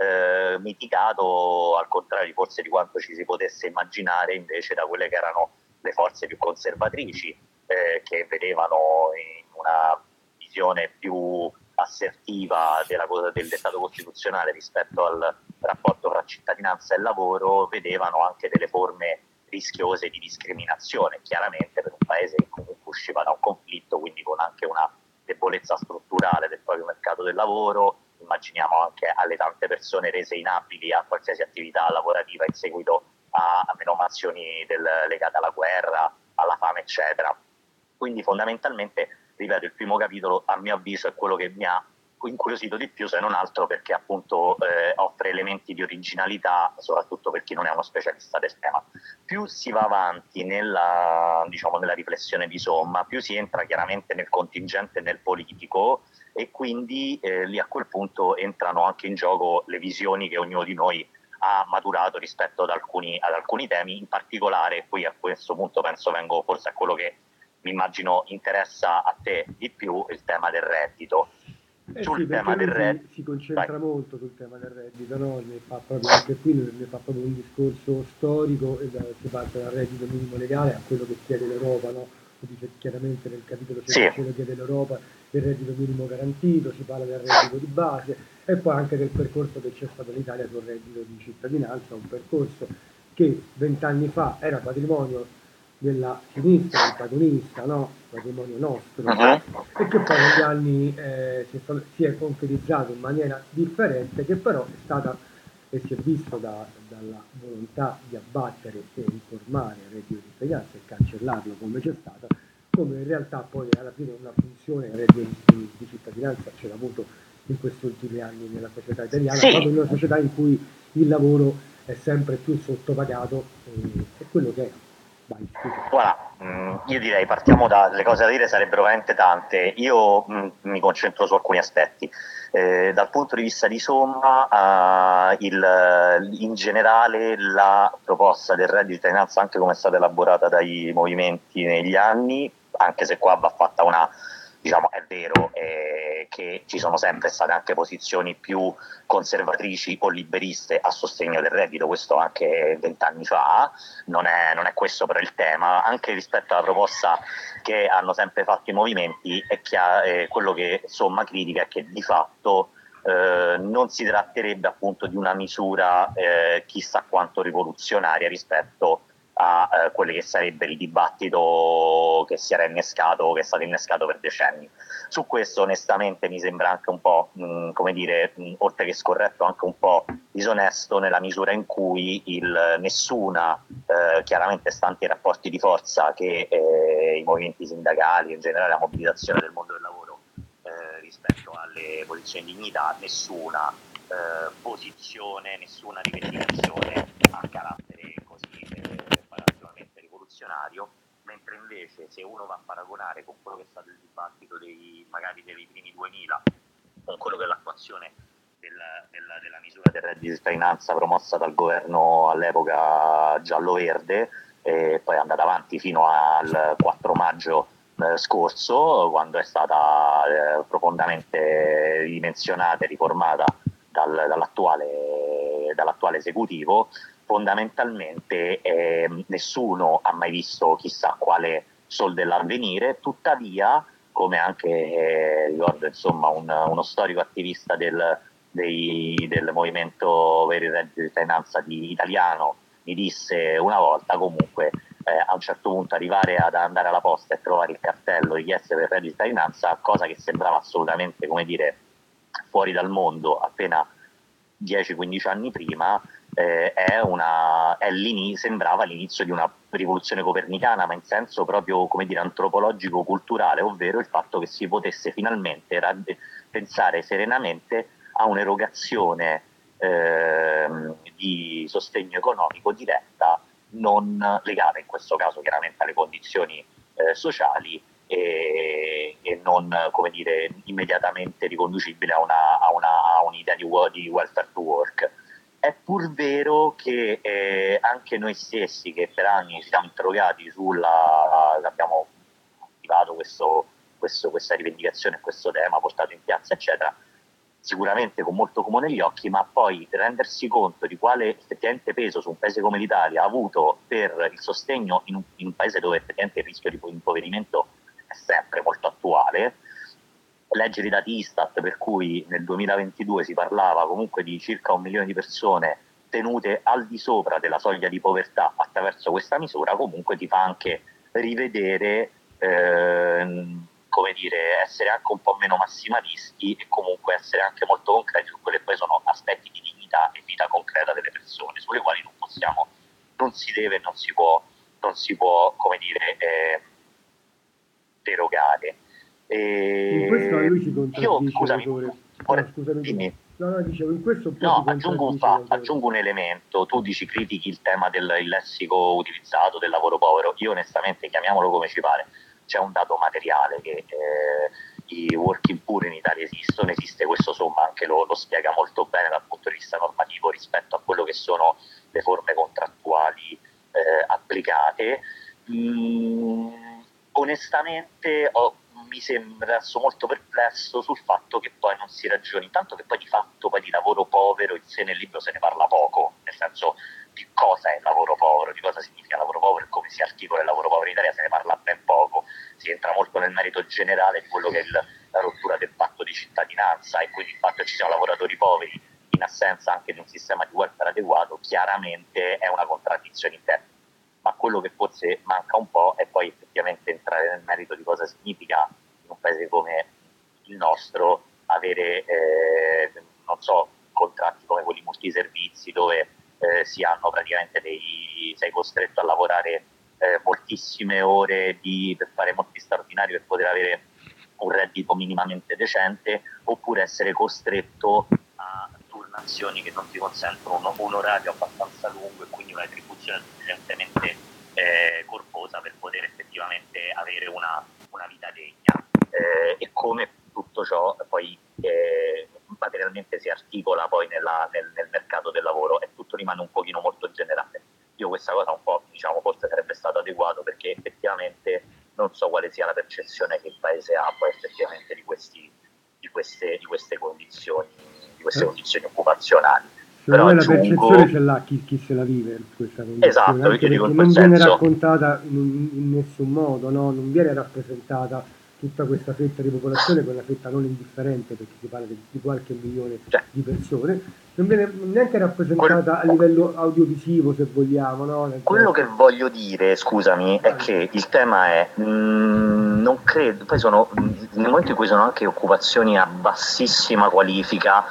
mitigato al contrario forse di quanto ci si potesse immaginare invece da quelle che erano le forze più conservatrici, che vedevano in una visione più assertiva del dettato costituzionale rispetto al rapporto tra cittadinanza e lavoro, vedevano anche delle forme rischiose di discriminazione, chiaramente per un paese che comunque usciva da un conflitto, quindi con anche una debolezza strutturale del proprio mercato del lavoro. Immaginiamo anche alle tante persone rese inabili a qualsiasi attività lavorativa in seguito a menomazioni legate alla guerra, alla fame, eccetera. Quindi fondamentalmente, ripeto, il primo capitolo a mio avviso è quello che mi ha incuriosito di più, se non altro perché appunto offre elementi di originalità, soprattutto per chi non è uno specialista del tema. Più si va avanti nella riflessione di Somma, più si entra chiaramente nel contingente e nel politico, e quindi lì a quel punto entrano anche in gioco le visioni che ognuno di noi ha maturato rispetto ad alcuni temi. In particolare, qui a questo punto penso vengo forse a quello che mi immagino interessa a te di più, il tema del reddito. Sul tema del reddito si concentra molto sul tema del reddito, no? Ne fa proprio, anche qui ne fa proprio un discorso storico, e si parte dal reddito minimo legale a quello che chiede l'Europa, no? Lo dice chiaramente nel capitolo 16, lo chiede l'Europa, il reddito minimo garantito, si parla del reddito di base e poi anche del percorso che c'è stato in Italia sul reddito di cittadinanza, un percorso che 20 anni fa era patrimonio della sinistra antagonista, no? Patrimonio nostro, e che poi negli anni si è concretizzato in maniera differente, che però è stata e si è visto dalla volontà di abbattere e riformare il reddito di cittadinanza e cancellarlo come c'è stata, come in realtà poi alla fine una funzione il reddito di cittadinanza ce l'ha avuto in questi ultimi anni nella società italiana, proprio in una società in cui il lavoro è sempre più sottopagato, è quello che è. Voilà, io direi partiamo dalle cose da dire, sarebbero veramente tante. Io mi concentro su alcuni aspetti. Dal punto di vista di Somma, in generale la proposta del reddito di cittadinanza, anche come è stata elaborata dai movimenti negli anni, anche se qua va fatta una, diciamo, è vero che ci sono sempre state anche posizioni più conservatrici o liberiste a sostegno del reddito, questo anche 20 anni fa, non è questo però il tema. Anche rispetto alla proposta che hanno sempre fatto i movimenti, quello che Somma critica è che di fatto non si tratterebbe appunto di una misura chissà quanto rivoluzionaria rispetto a quello che sarebbe il dibattito che si era innescato, che è stato innescato per decenni. Su questo onestamente mi sembra anche un po', oltre che scorretto, anche un po' disonesto, nella misura in cui nessuna, chiaramente stanti i rapporti di forza che i movimenti sindacali, in generale la mobilitazione del mondo del lavoro rispetto alle posizioni di dignità, nessuna posizione, nessuna rivendicazione a carattere così particolarmente rivoluzionario, mentre invece se uno va a paragonare con quello che è stato il dibattito magari dei primi 2000 con quello che è l'attuazione della misura del reddito di cittadinanza promossa dal governo all'epoca giallo-verde, e poi è andata avanti fino al 4 maggio scorso, quando è stata profondamente ridimensionata e riformata dall'attuale esecutivo. Fondamentalmente nessuno ha mai visto chissà quale sol dell'avvenire, tuttavia, come anche ricordo insomma uno storico attivista del movimento per il reddito di cittadinanza italiano mi disse una volta, comunque a un certo punto arrivare ad andare alla posta e trovare il cartello richieste per il reddito di cittadinanza, cosa che sembrava assolutamente, come dire, fuori dal mondo appena 10-15 anni prima, sembrava l'inizio di una rivoluzione copernicana, ma in senso proprio, come dire, antropologico-culturale, ovvero il fatto che si potesse finalmente pensare serenamente a un'erogazione di sostegno economico diretta, non legata in questo caso chiaramente alle condizioni sociali e non, come dire, immediatamente riconducibile a un'idea di welfare to work. È pur vero che anche noi stessi, che per anni ci siamo interrogati abbiamo attivato questa rivendicazione, questo tema portato in piazza eccetera, sicuramente con molto fumo negli occhi, ma poi rendersi conto di quale effettivamente peso su un paese come l'Italia ha avuto per il sostegno in un paese dove effettivamente il rischio di impoverimento è sempre molto attuale. Leggere i dati Istat per cui nel 2022 si parlava comunque di circa 1 milione di persone tenute al di sopra della soglia di povertà attraverso questa misura, comunque ti fa anche rivedere, come dire, essere anche un po' meno massimalisti e comunque essere anche molto concreti su quelli che poi sono aspetti di dignità e vita concreta delle persone, sulle quali non si deve e non si può, come dire, derogare. In questo lui ci contraddice, dimmi. Dicevo, in questo un po' aggiungo un elemento. Tu dici critichi il tema del lessico utilizzato del lavoro povero. Io onestamente, chiamiamolo come ci pare, c'è un dato materiale che i working poor in Italia esistono, esiste questo, insomma, anche lo spiega molto bene dal punto di vista normativo rispetto a quello che sono le forme contrattuali applicate. Onestamente mi sembra molto perplesso sul fatto che poi non si ragioni, intanto che poi di fatto poi di lavoro povero in sé nel libro se ne parla poco, nel senso di cosa è il lavoro povero, di cosa significa lavoro povero e come si articola il lavoro povero in Italia se ne parla ben poco, si entra molto nel merito generale di quello che è la rottura del patto di cittadinanza e quindi il fatto che ci siano lavoratori poveri in assenza anche di un sistema di welfare adeguato chiaramente è una contraddizione interna. Ma quello che forse manca un po' è poi effettivamente entrare nel merito di cosa significa in un paese come il nostro avere, contratti come quelli multiservizi dove si hanno praticamente sei costretto a lavorare moltissime ore per fare molti straordinari per poter avere un reddito minimamente decente, oppure essere costretto a turnazioni che non ti consentono un orario abbastanza lungo e quindi una retribuzione sufficientemente corposa per poter effettivamente avere una vita degna, e come tutto ciò poi finalmente si articola poi nel mercato del lavoro, e tutto rimane un pochino molto generale. Io questa cosa un po', diciamo, forse sarebbe stato adeguato, perché effettivamente non so quale sia la percezione che il paese ha poi effettivamente di queste condizioni occupazionali. Secondo Però me la aggiungo, percezione ce l'ha chi se la vive questa condizione, esatto, anche io dico perché in non quel viene senso, raccontata in nessun modo, no? Non viene rappresentata tutta questa fetta di popolazione, quella fetta non indifferente, perché si parla di qualche milione di persone, non viene neanche rappresentata a livello audiovisivo, se vogliamo, no? quello che voglio dire, scusami, è che il tema è, non credo, poi sono, nel momento in cui sono anche occupazioni a bassissima qualifica,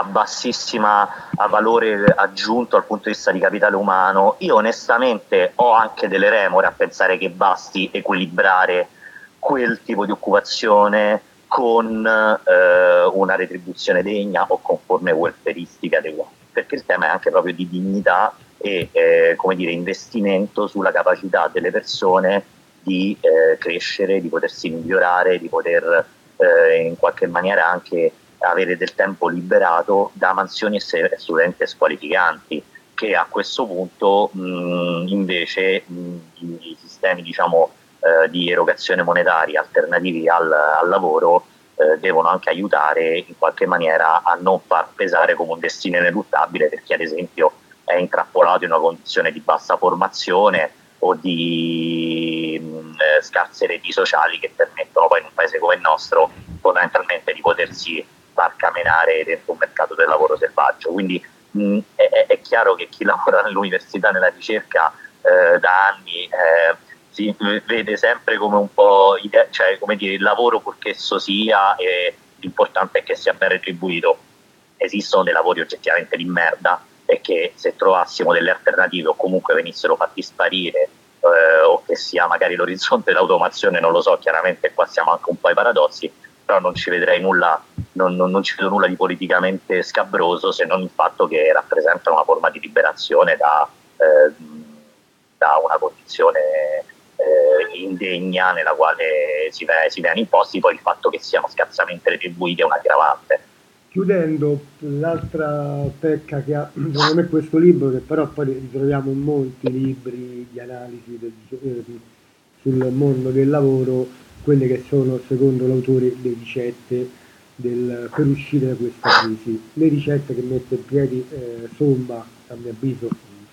a valore aggiunto dal punto di vista di capitale umano, io onestamente ho anche delle remore a pensare che basti equilibrare quel tipo di occupazione con una retribuzione degna o con forme welfaristica adeguate, perché il tema è anche proprio di dignità e come dire, investimento sulla capacità delle persone di crescere, di potersi migliorare, di poter in qualche maniera anche avere del tempo liberato da mansioni assolutamente squalificanti, che a questo punto invece i sistemi, diciamo, di erogazione monetaria alternativi al lavoro devono anche aiutare in qualche maniera a non far pesare come un destino ineluttabile per chi ad esempio è intrappolato in una condizione di bassa formazione o di scarse reti sociali, che permettono poi in un paese come il nostro fondamentalmente di potersi barcamenare dentro un mercato del lavoro selvaggio. Quindi è chiaro che chi lavora nell'università, nella ricerca da anni si vede sempre come un po' cioè, come dire, il lavoro, purché esso sia, l'importante è che sia ben retribuito. Esistono dei lavori oggettivamente di merda, e che se trovassimo delle alternative o comunque venissero fatti sparire o che sia magari l'orizzonte dell'automazione, non lo so, chiaramente qua siamo anche un po' ai paradossi, però non ci vedrei nulla, non ci vedo nulla di politicamente scabroso, se non il fatto che rappresentano una forma di liberazione da una condizione indegna nella quale si viene imposti. Poi il fatto che siano scarsamente retribuiti è un aggravante. Chiudendo, l'altra pecca che ha secondo me questo libro, che però poi ritroviamo in molti libri di analisi sul mondo del lavoro, quelle che sono secondo l'autore le ricette per uscire da questa crisi. Le ricette che mette in piedi Somba, a mio avviso,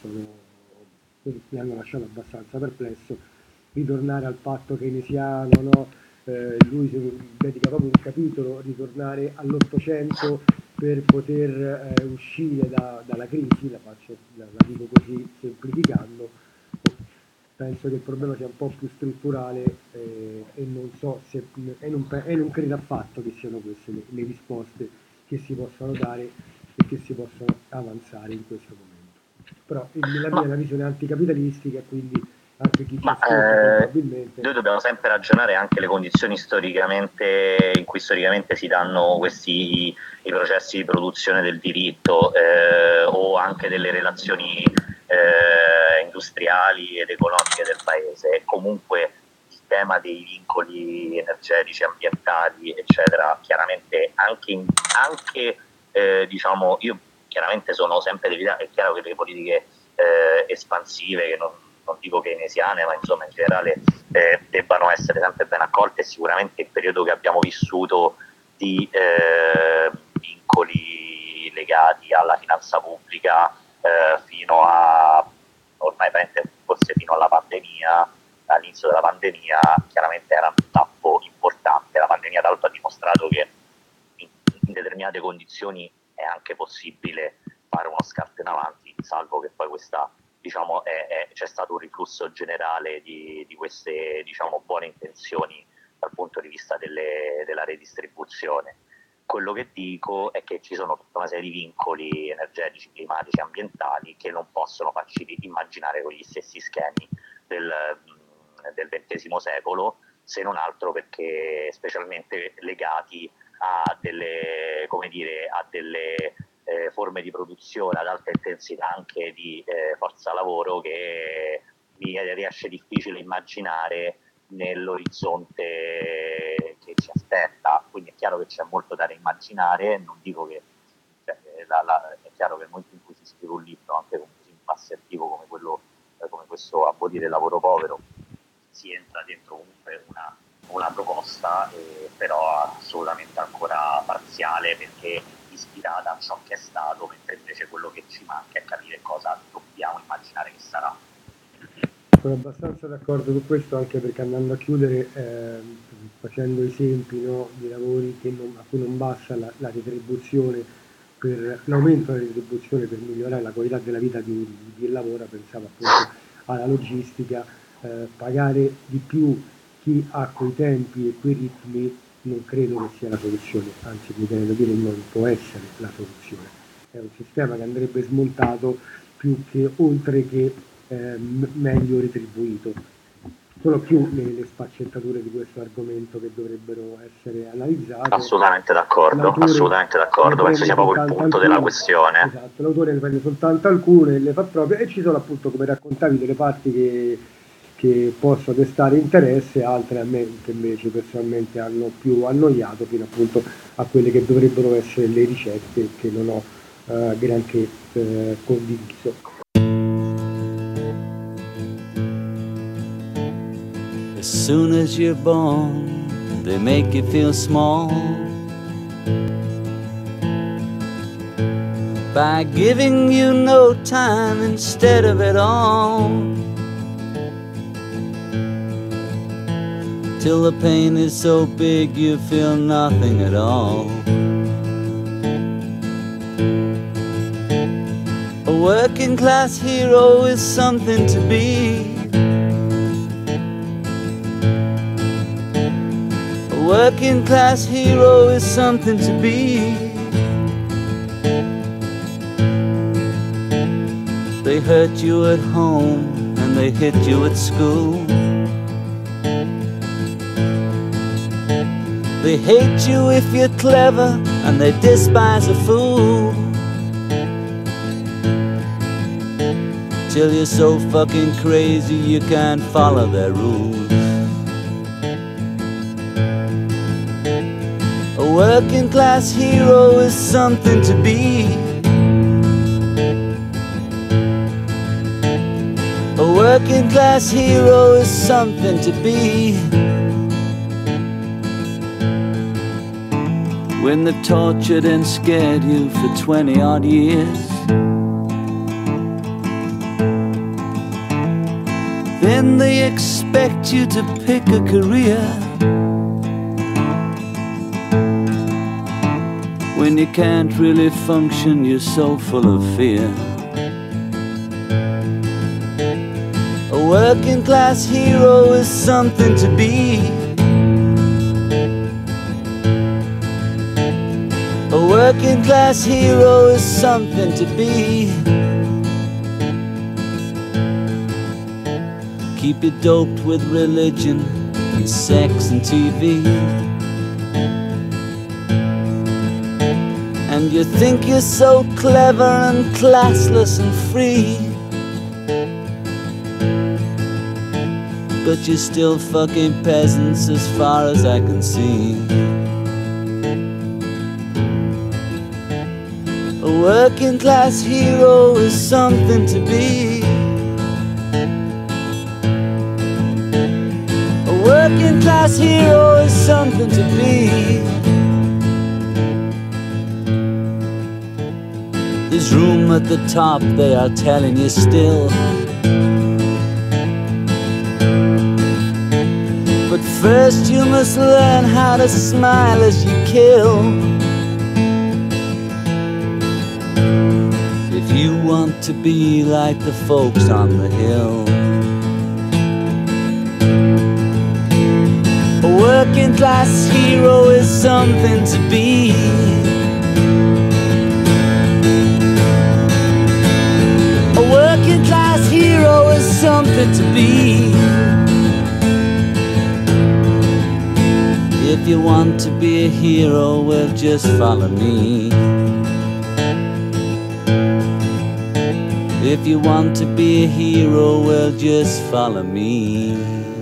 mi hanno lasciato abbastanza perplesso. Ritornare al patto keynesiano, no? Lui si dedica proprio un capitolo a ritornare all'Ottocento per poter uscire dalla crisi, la dico così semplificando. Penso che il problema sia un po' più strutturale e non so se e non credo affatto che siano queste le risposte che si possono dare e che si possono avanzare in questo momento. Però la mia è una visione anticapitalistica, quindi anche chi ci ascolta probabilmente. Noi dobbiamo sempre ragionare anche le condizioni in cui storicamente si danno i processi di produzione del diritto o anche delle relazioni industriali ed economiche del paese. Comunque il tema dei vincoli energetici, ambientali, eccetera, chiaramente anche diciamo, io chiaramente sono sempre dell'idea, è chiaro che le politiche espansive, che non dico keynesiane, ma insomma in generale debbano essere sempre ben accolte, e sicuramente il periodo che abbiamo vissuto di vincoli legati alla finanza pubblica fino a ormai forse fino alla pandemia, all'inizio della pandemia, chiaramente era un tappo importante. La pandemia tra l'altro ha dimostrato che in determinate condizioni è anche possibile fare uno scatto in avanti, salvo che poi c'è stato un riflusso generale di queste, diciamo, buone intenzioni dal punto di vista della redistribuzione. Quello che dico è che ci sono tutta una serie di vincoli energetici, climatici, ambientali che non possono farci immaginare con gli stessi schemi del XX secolo, se non altro perché specialmente legati a delle forme di produzione ad alta intensità anche di forza lavoro che mi riesce difficile immaginare nell'orizzonte che ci aspetta. Quindi è chiaro che c'è molto da reimmaginare, non dico che è chiaro che nel momento in cui si scrive un libro, anche così impassertivo come quello, come questo Abolire il lavoro povero, si entra dentro comunque una proposta, però assolutamente ancora parziale, perché ispirata a ciò che è stato, mentre invece quello che ci manca è capire cosa dobbiamo immaginare che sarà. Sono abbastanza d'accordo su questo, anche perché andando a chiudere, facendo esempi, no, di lavori a cui non basta la retribuzione, per l'aumento della retribuzione per migliorare la qualità della vita di chi lavora, pensavo appunto alla logistica, pagare di più chi ha quei tempi e quei ritmi non credo che sia la soluzione, anzi mi viene da dire non può essere la soluzione. È un sistema che andrebbe smontato più che oltre che meglio retribuito. Sono più le sfaccettature di questo argomento che dovrebbero essere analizzate. Assolutamente d'accordo, penso sia proprio il punto della questione. Esatto, l'autore ne prende soltanto alcune, le fa proprie, e ci sono appunto, come raccontavi, delle parti che possono destare interesse, altre a me che invece personalmente hanno più annoiato, fino appunto a quelle che dovrebbero essere le ricette che non ho granché condiviso. As soon as you're born, they make you feel small by giving you no time instead of it all, till the pain is so big you feel nothing at all. A working class hero is something to be. A working class hero is something to be. They hurt you at home and they hit you at school. They hate you if you're clever and they despise a fool, till you're so fucking crazy you can't follow their rules. A working class hero is something to be. A working class hero is something to be. When they've tortured and scared you for 20 odd years, then they expect you to pick a career. When you can't really function, you're so full of fear. A working class hero is something to be. A working class hero is something to be. Keep you doped with religion and sex and TV, and you think you're so clever and classless and free, but you're still fucking peasants as far as I can see. A working class hero is something to be. A working class hero is something to be. There's room at the top, they are telling you still, but first you must learn how to smile as you kill. If you want to be like the folks on the hill. A working class hero is something to be. A working class hero is something to be. If you want to be a hero, well, just follow me. If you want to be a hero, well, just follow me.